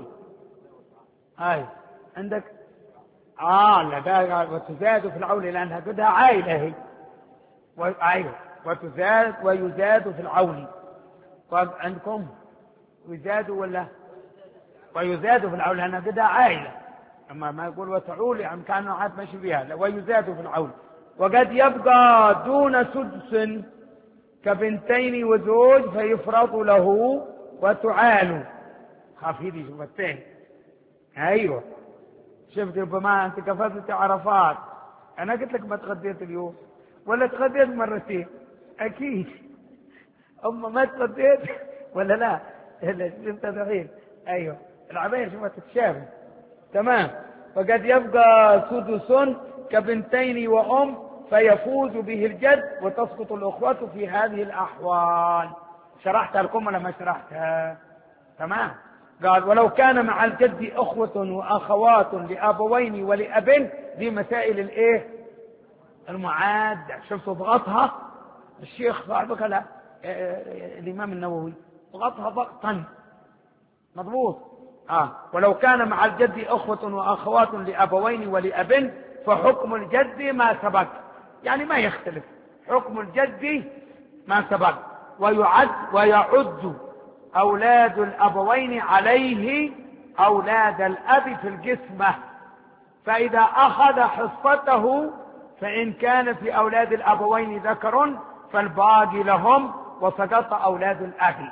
[SPEAKER 1] هاي عندك آه لا ده وتزاد في العول لأنها بدها عائلة هي و... أيوه وتزاد ويزاد في العول. طيب عندكم يزاد ولا ويزاد في العول لأنها بدها عائلة، أما ما يقول وتعول يعني كأنه عاد ماشي بها. ويزاد في العول. وقد يبقى دون سدس كبنتين وزوج فيفرض له وتعال. خافيدي شوف الثاني. أيوه شفت ربما أنت كفزت عرفات. أنا قلت لك ما تغديت اليوم ولا تغديت مرتين أكيد. أما ما تغديت ولا لا شفت الحين. أيوه العباية شوف تتشابه تمام. فقد يبقى سدس كبنتين وأم فيفوز به الجد وتسقط الأخوة في هذه الأحوال. شرحتها لكم ولا ما شرحتها؟ تمام. قال ولو كان مع الجد أخوة وأخوات لأبوين ولأب. دي مسائل الإيه المعادة. شفت ضغطها الشيخ صاحبك لا الإمام النووي ضغطها ضغطا مضبوط. آه. ولو كان مع الجد أخوة وأخوات لأبوين ولأب فحكم الجد ما سبق، يعني ما يختلف حكم الجد ما سبق. ويعد ويعد أولاد الأبوين عليه أولاد الأب في القسمة، فإذا أخذ حصته فإن كان في أولاد الأبوين ذكر فالباقي لهم وسقط أولاد الأب.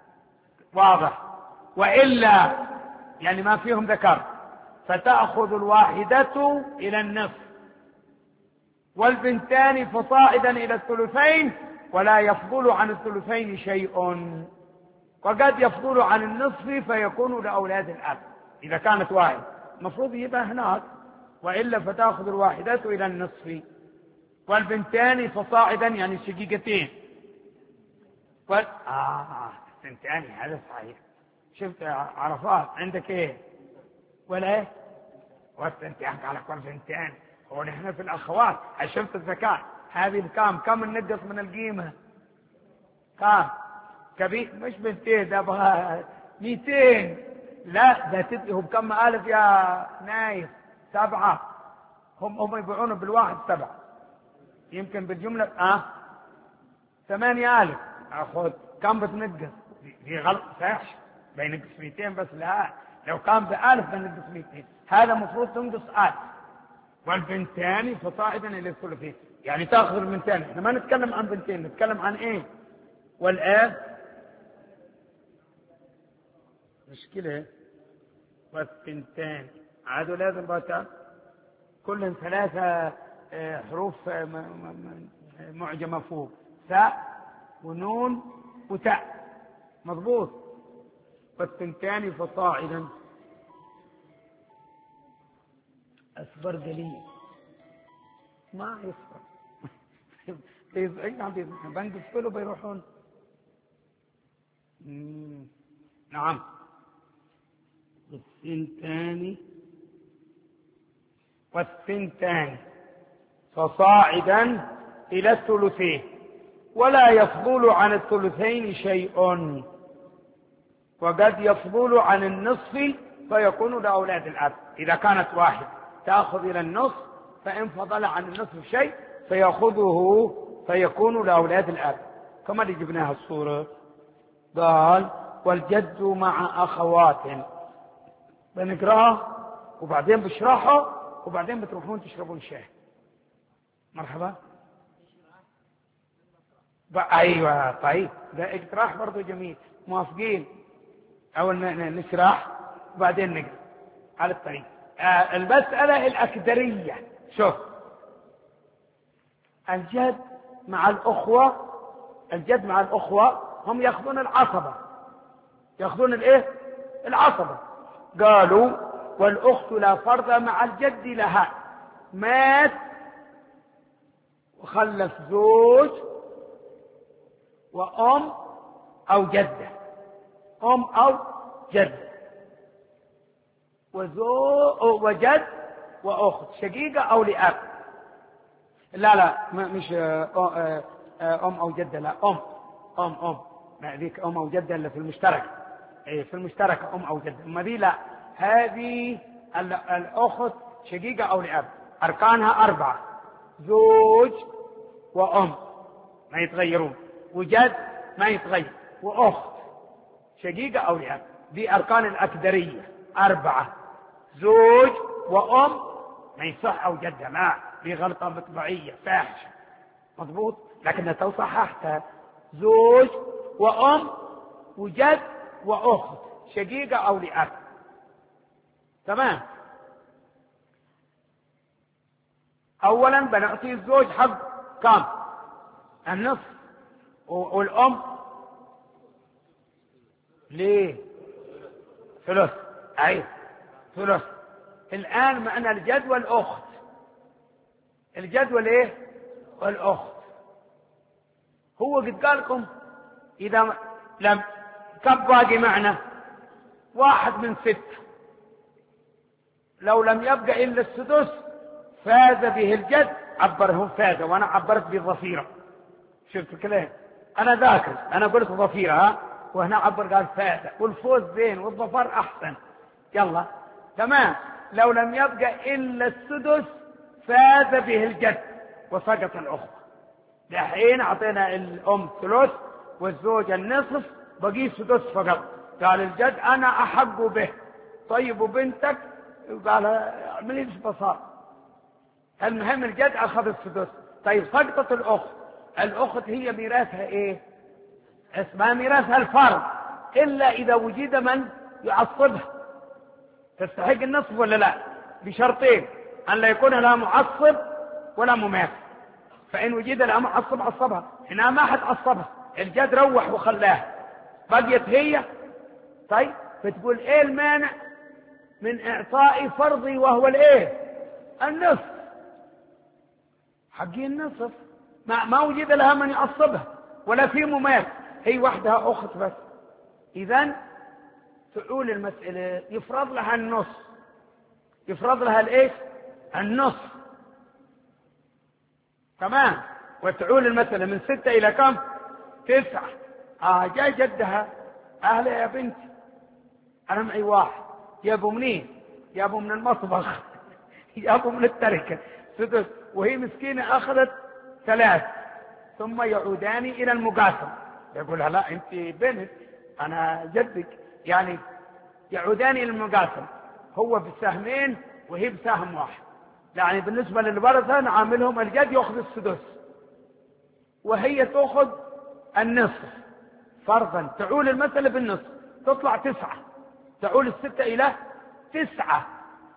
[SPEAKER 1] واضح؟ وإلا يعني ما فيهم ذكر فتأخذ الواحدة إلى النصف والبنتان فصاعدا إلى الثلثين ولا يفضل عن الثلثين شيء. وقد يفضل عن النصف فيكون لأولاد الأب إذا كانت واحد المفروض يبقى هناك. وإلا فتأخذ الواحدة إلى النصف والبنتان فصاعدا يعني شقيقتين وال... آه البنتان هذا صحيح. شفت عرفات عندك ايه ولا ايه وانت يحكي على كل بنتين. هو نحن في الأخوات شفت الزكاة هذه الكام كم النقص من القيمة كام كبير مش بنتين ده بها ميتين. لا ده تدهم كم ألف يا نايف سبعة. هم هم يبيعونه بالواحد سبعة يمكن بالجملة اه ثمانية ألف. أخذ كم بتنقص دي غلط صحيح بينقص ميتين بس لا لو كان بألف بنقص ميتين. هذا مفروض تنقص ألف. والبنتان فصاعدا إلى الثلثين يعني تأخذ البنتان. احنا ما نتكلم عن بنتين نتكلم عن ايه والآب مشكلة. والبنتان عادوا لازم بطا كل ثلاثة حروف معجمة فوق ساء ونون وتاء مضبوط. والبنتان فصاعدا أصبر قليل ما يصبر بنقص كله بيروحون. نعم والثنتان والثنتان فصاعدا إلى الثلثين ولا يفضل عن الثلثين شيء. وقد يفضل عن النصف فيكون لأولاد الأب. إذا كانت واحد تأخذ إلى النصف فإن فضل عن النصف شيء فيأخذه فيكون لأولاد الأب كما اللي جبناها الصورة. قال والجد مع أخوات. بنقرأه وبعدين بشرحه وبعدين بتروحون تشربون شاي. مرحبا. ايوه طيب، ده اقتراح برضو جميل، موافقين؟ اول نشرح وبعدين نقرا على الطريق. آه المسألة الأكدرية. شوف، الجد مع الأخوة، الجد مع الأخوة هم يأخذون العصبة، يأخذون الايه؟ العصبة. قالوا والأخت لا فرض مع الجد لها، مات وخلف زوج وأم أو جدة، أم أو جدة، وزو وجد وأخت شقيقة أو لأب. لا لا مش أم أو جدة، لا أم أم أم ما ذيك أم أو جدة اللي في المشترك، إيه في المشترك أم أو جدة. أما ذي لا، هذه الأخت شقيقة أو لأب، أركانها أربعة: زوج وأم ما يتغيرون، وجد ما يتغير، وأخت شقيقة أو لأب. دي أركان الأكدرية أربعة: زوج وأم ما يصح أو جدة، ما دي غلطة مطبعية فاحشة، مضبوط، لكنها تو صححتها: زوج وأم وجد وأخت شقيقة أو لأب. تمام. أولا بنعطي الزوج حق كم؟ النصف، والأم ليه؟ ثلث. أي ثلث. الآن معنا الجد والأخت، الجد والإيه؟ والأخت. هو قد قال لكم إذا لم كم باقي معنا؟ واحد من ستة، لو لم يبقى إلا السدس فاز به الجد، عبرهم فاز، وأنا عبرت بالظفيرة. شفت الكلام؟ أنا ذاكر، أنا قلت ظفيرة ها، وهنا عبر قال فاز، والفوز زين والظفر أحسن. يلا تمام. لو لم يبقى إلا السدس فاز به الجد وسقط الأخوة. دحين أعطينا الأم ثلث والزوج النصف، بقي سدس فقط. قال الجد أنا أحق به. طيب وبنتك؟ قال اعملي لي بصار. المهم الجد أخذ السدس. طيب سقطت الأخت، الأخت هي ميراثها إيه؟ اسمها ميراثها الفرض، إلا إذا وجد من يعصبها. تستحق النصف ولا لا؟ بشرطين: أن لا يكون لها معصب ولا مماثل. فإن وجد لها معصب عصبها، هنا ما حد عصبها، الجد روح وخلاها، بقيت هي. طيب فتقول إيه المانع من إعطاء فرضي وهو الإيه؟ النصف. حقي النصف، ما, ما وجد لها من يعصبها ولا في مماثل، هي وحدها أخت بس. إذن تعول المسألة يفرض لها النص، يفرض لها الإيش؟ النص. تمام. وتعول المسألة من ستة إلى كم؟ تسعة. آه جاء جدها: أهلا يا بنتي، أنا معي واحد. جابوا منين؟ جابوا من المطبخ جابوا من التركة سدس، وهي مسكينة أخذت ثلاث. ثم يعودان إلى المقاسم، يقولها لا أنت بنت أنا جدك، يعني يعودان إلى المقاسم، هو بسهمين وهي بسهم واحد. يعني بالنسبة للورثة نعاملهم الجد يأخذ السدس وهي تأخذ النصف فرضا. تعول المسألة بالنصف، تطلع تسعة، تعول الستة إلى تسعة.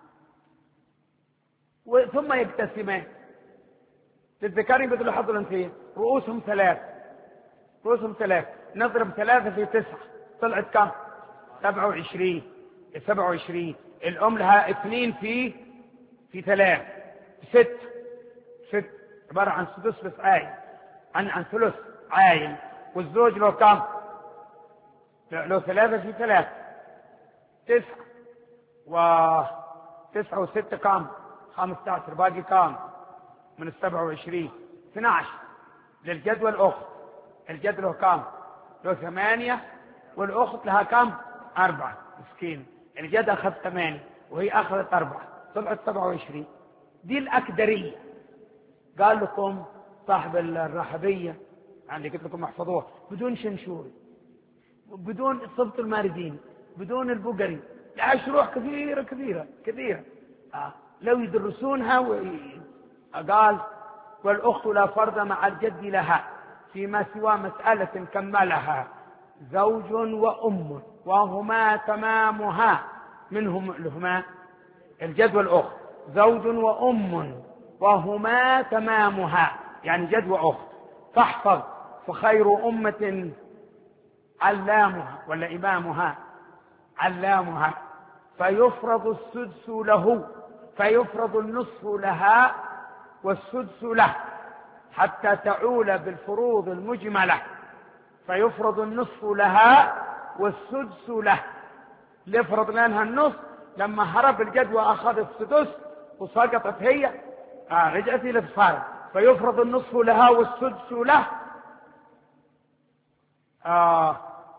[SPEAKER 1] ثم يقتسمان للذكر مثل حظ الأنثيين، رؤوسهم ثلاث، رؤوسهم ثلاث، نضرب ثلاثة في تسعة، طلعت كم؟ سبعة وعشرين. سبعة وعشرين. الأم لها اثنين في في ثلاث، ست، ست عبارة عن سدس بس عايل، عن عن ثلث عايل. والزوج له كم؟ له ثلاثة في ثلاث، تسعة، وتسعة وستة كم؟ خمسة عشر. باقي كم من السبعة وعشرين؟ اثنى عشر للجد والأخت. الجد له كم؟ له ثمانية، والأخت لها كم؟ أربعة. مسكين، الجد أخذ ثمانية وهي أخذت أربعة، طلعت سبعة وعشرين. دي الأكدرية. قال لكم صاحب الرحبية عندي، قلت لكم احفظوها: بدون شنشوري، بدون صبت الماردين، بدون البقري، لا شروح كثيرة كثيرة كثيرة آه. لو يدرسونها و... قال والأخت لا فرض مع الجد لها، فيما سوى مسألة كملها زوج وأم وهما تمامها. منهم لهما الجد والأخت، زوج وأم وهما تمامها، يعني جد وأخت. فاحفظ فخير أمة علامها ولا إمامها علامها، فيفرض السدس له، فيفرض النصف لها والسدس له حتى تعول بالفروض المجملة. فيفرض النصف لها والسدس له. ليفرض لها النصف لما هرب الجد وأخذ السدس وسقطت هي، آه رجعت إلى الفارق. فيفرض النصف لها والسدس له آه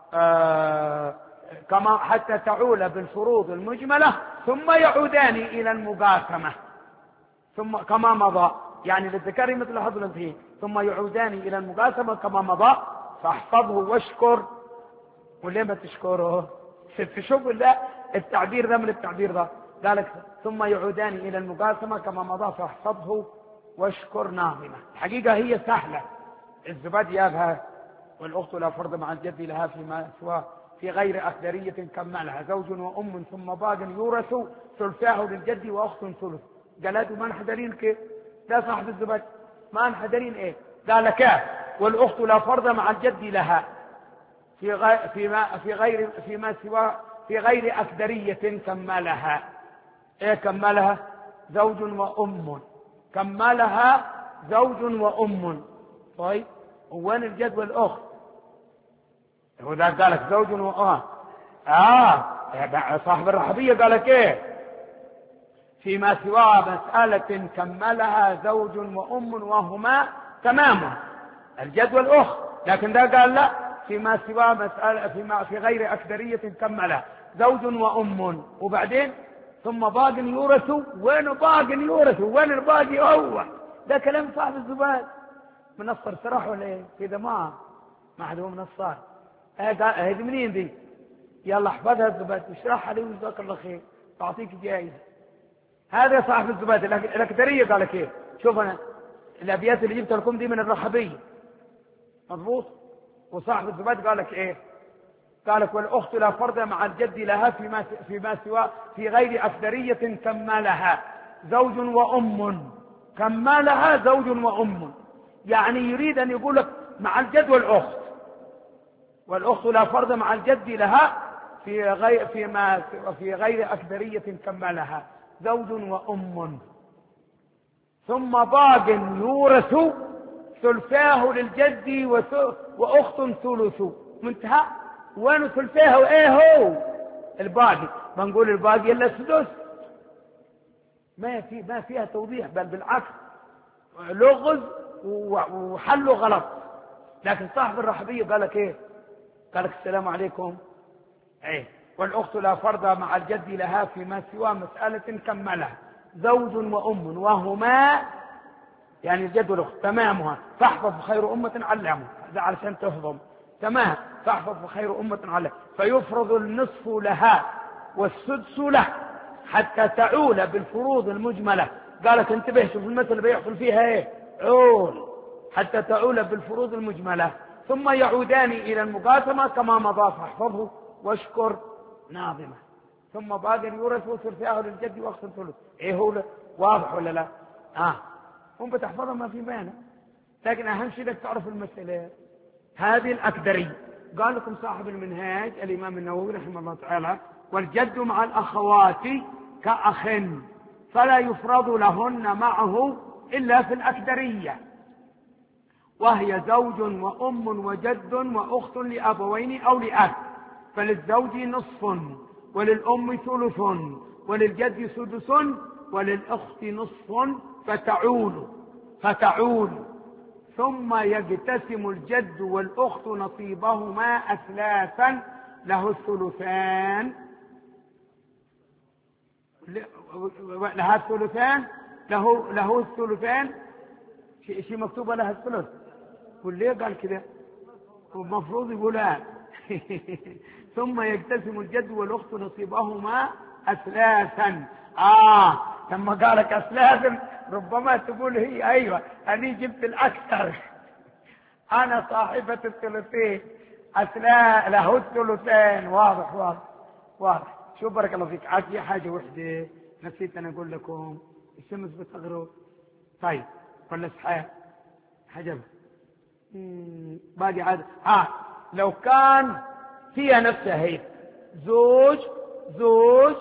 [SPEAKER 1] آه كما حتى تعول بالفروض المجملة، ثم يعودان إلى المقاسمة ثم كما مضى، يعني للذكر مثل حظ الأنثيين، ثم يعودان إلى المقاسمة كما مضى. فاحفظه واشكر. وليه ما تشكره؟ شوف لا التعبير ذا من التعبير ذا، قالك ثم يعودان إلى المقاسمة كما مضى فاحفظه واشكر ناظمة. الحقيقة هي سهلة، الزباد يابها والأخت لا فرض مع الجد لها فيما سوى في غير أكدرية كملها زوج وأم ثم باق يورث ثلثاه للجد وأخت ثلث. قالوا ما نحدرين كيف؟ لا صاحب الزباد ما نحدرين ايه؟ قال كيف؟ والأخت لا فرض مع الجد لها في غير فيما في غير فيما سوى في غير أكدرية كملها. ايه كملها؟ زوج وأم. كملها زوج وأم. طيب وين الجد والأخت؟ هو ذا قالك زوج وأم. اه صاحب الرحبية قالك ايه؟ فيما سوى مسألة كملها زوج وأم وهما تماما الجد والأخت. لكن ده قال لا، فيما سوى مسألة فيما في غير أكدرية كملها زوج وأم. وبعدين ثم باق يورث. وين باق يورث؟ وين الباقي؟ هو ده كلام صاحب الزباد. منصر سرح ولا ايه؟ كذا ما ما حد هو منصر. هذه منين دي؟ يلا احفظها الزباد اشرحها لي وجزاك الله خير تعطيك جائزة. هذا صاحب الزباد الأكدرية قال كيف؟ شوف أنا الأبيات اللي جبت لكم دي من الرحبية مضبوط. وصاحب الزباد قال لك ايه؟ قال لك والأخت لا فرض مع الجد لها فيما فيما سوى في غير أكدرية كملها زوج وأم. كملها زوج وأم يعني يريد أن يقول لك مع الجد والأخت. والأخت لا فرض مع الجد لها في غير فيما في غير أكدرية كملها زوج وأم. ثم باق يورث ثلثاه للجد وأخت ثلث. منتهى. وين ثلثاه وايه هو الباقي؟ ما نقول الباقي الا السدس. ما في ما فيها توضيح، بل بالعكس لغز وحله غلط. لكن صاحب الرحبية قال لك ايه؟ قال لك السلام عليكم ايه والأخت لا فرض مع الجد لها فيما سوى مسألة كملها زوج وأم وهما يعني الجد والأخت تمامها. فاحفظ خير أمة علمه. هذا علشان تهضم تمام. فاحفظ خير أمة علمه. فيفرض النصف لها والسدس له حتى تعول بالفروض المجملة. قالك انتبه شوف المثل بيحصل فيها ايه؟ عول حتى تعول بالفروض المجملة ثم يعودان إلى المقاسمة كما مضى. فاحفظه واشكر ناظمة. ثم باقي يورث وثلثاه للجد واخت ثلث. ايه هو واضح ولا لا؟ اه هم بتحفظها ما في بينه، لكن اهم شيء لك تعرف المسألة. هذه الأكدرية قال لكم صاحب المنهاج الإمام النووي رحمه الله تعالى والجد مع الأخوات كأخ فلا يفرض لهن معه إلا في الأكدرية، وهي زوج وأم وجد وأخت لأبوين أو لأب. فللزوج نصف وللأم ثلث وللجد سدس وللأخت نصف فتعول فتعول ثم يقتسم الجد والأخت نصيبهما أثلاثا له الثلثان لها الثلثان له له الثلثان. شيء مكتوبة لها الثلث. والليه قال كده؟ المفروض يقولها ثم يقتسم الجد والأخت نصيبهما أثلاثا. آه لما قالك أثلاثا ربما تقول هي أيوة أنا جبت الأكثر. أنا صاحبة الثلثين، أسلا له الثلثين. واضح واضح واضح. شوف بارك الله فيك، عاد في حاجة وحدة نسيت أنا أقول لكم. الشمس بتغرب طيب ولا صحيح حجب باقي عاد. ها لو كان فيها نفسها هي زوج زوج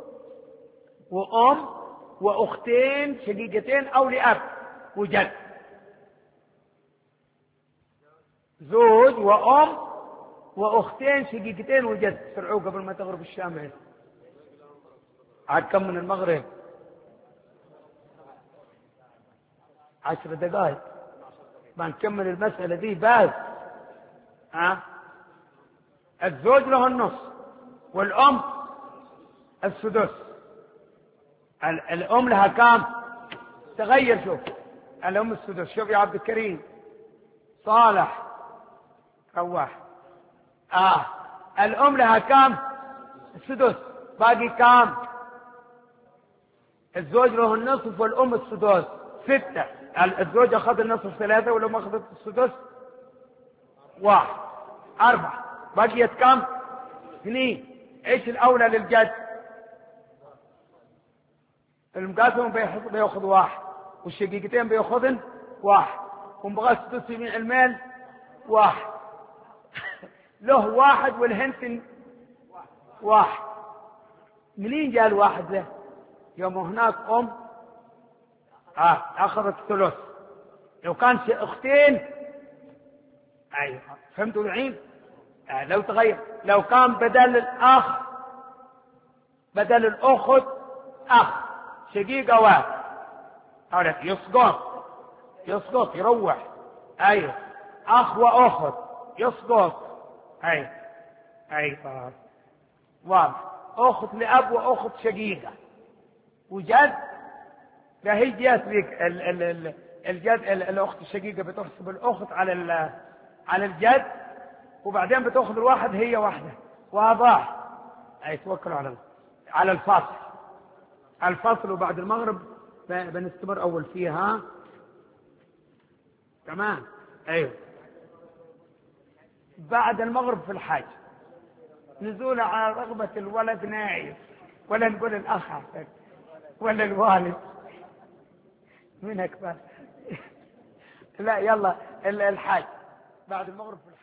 [SPEAKER 1] وأم وأختين شقيقتين أو لأب وجد، زوج وأم وأختين شقيقتين وجد، سرعوا قبل ما تغرب الشمس. عاد كم من المغرب؟ عشر دقائق بنكمل المسألة دي بس. ها الزوج له النص والأم السدس. الأم لها كام؟ تغير. شوف الأم السدس. شوف يا عبد الكريم صالح رواح. آه الأم لها كام؟ السدس. باقي كام؟ الزوج له النصف والأم السدس. ستة. الزوج أخذ النصف ثلاثة والأم أخذت السدس واحد. أربعة. بقيت كم؟ اثنين. ايش الأولى للجد؟ المقاسم بياخذ واحد والشقيقتين بياخذن واحد ومبغى السدس يمين الميل واحد. له واحد والهنسن واحد. منين جاء الواحد له؟ يوم هناك أم آه أخذت ثلث. لو كان أختين أيوة فهمتوا الحين؟ آه لو تغير، لو كان بدل الأخ بدل الأخت أخ شقيقة واحد عرف يسقط يسقط يروح. أيوة أخ وأخت يسقط. أيوة أيوة واضح. أخت لأب وأخت شقيقة وجد. فهي جات لك الجد الأخت الشقيقة بتحسب الأخت على على الجد وبعدين بتأخذ الواحد هي واحدة. واضح؟ أي توكلوا على على الفصل. الفصل وبعد المغرب بنستمر أول فيها. تمام. أيوه بعد المغرب في الحج نزول على رغبة الولد نايف، ولا نقول الأخ ولا الوالد من أكبر. لا يلا الحج بعد المغرب في الحج.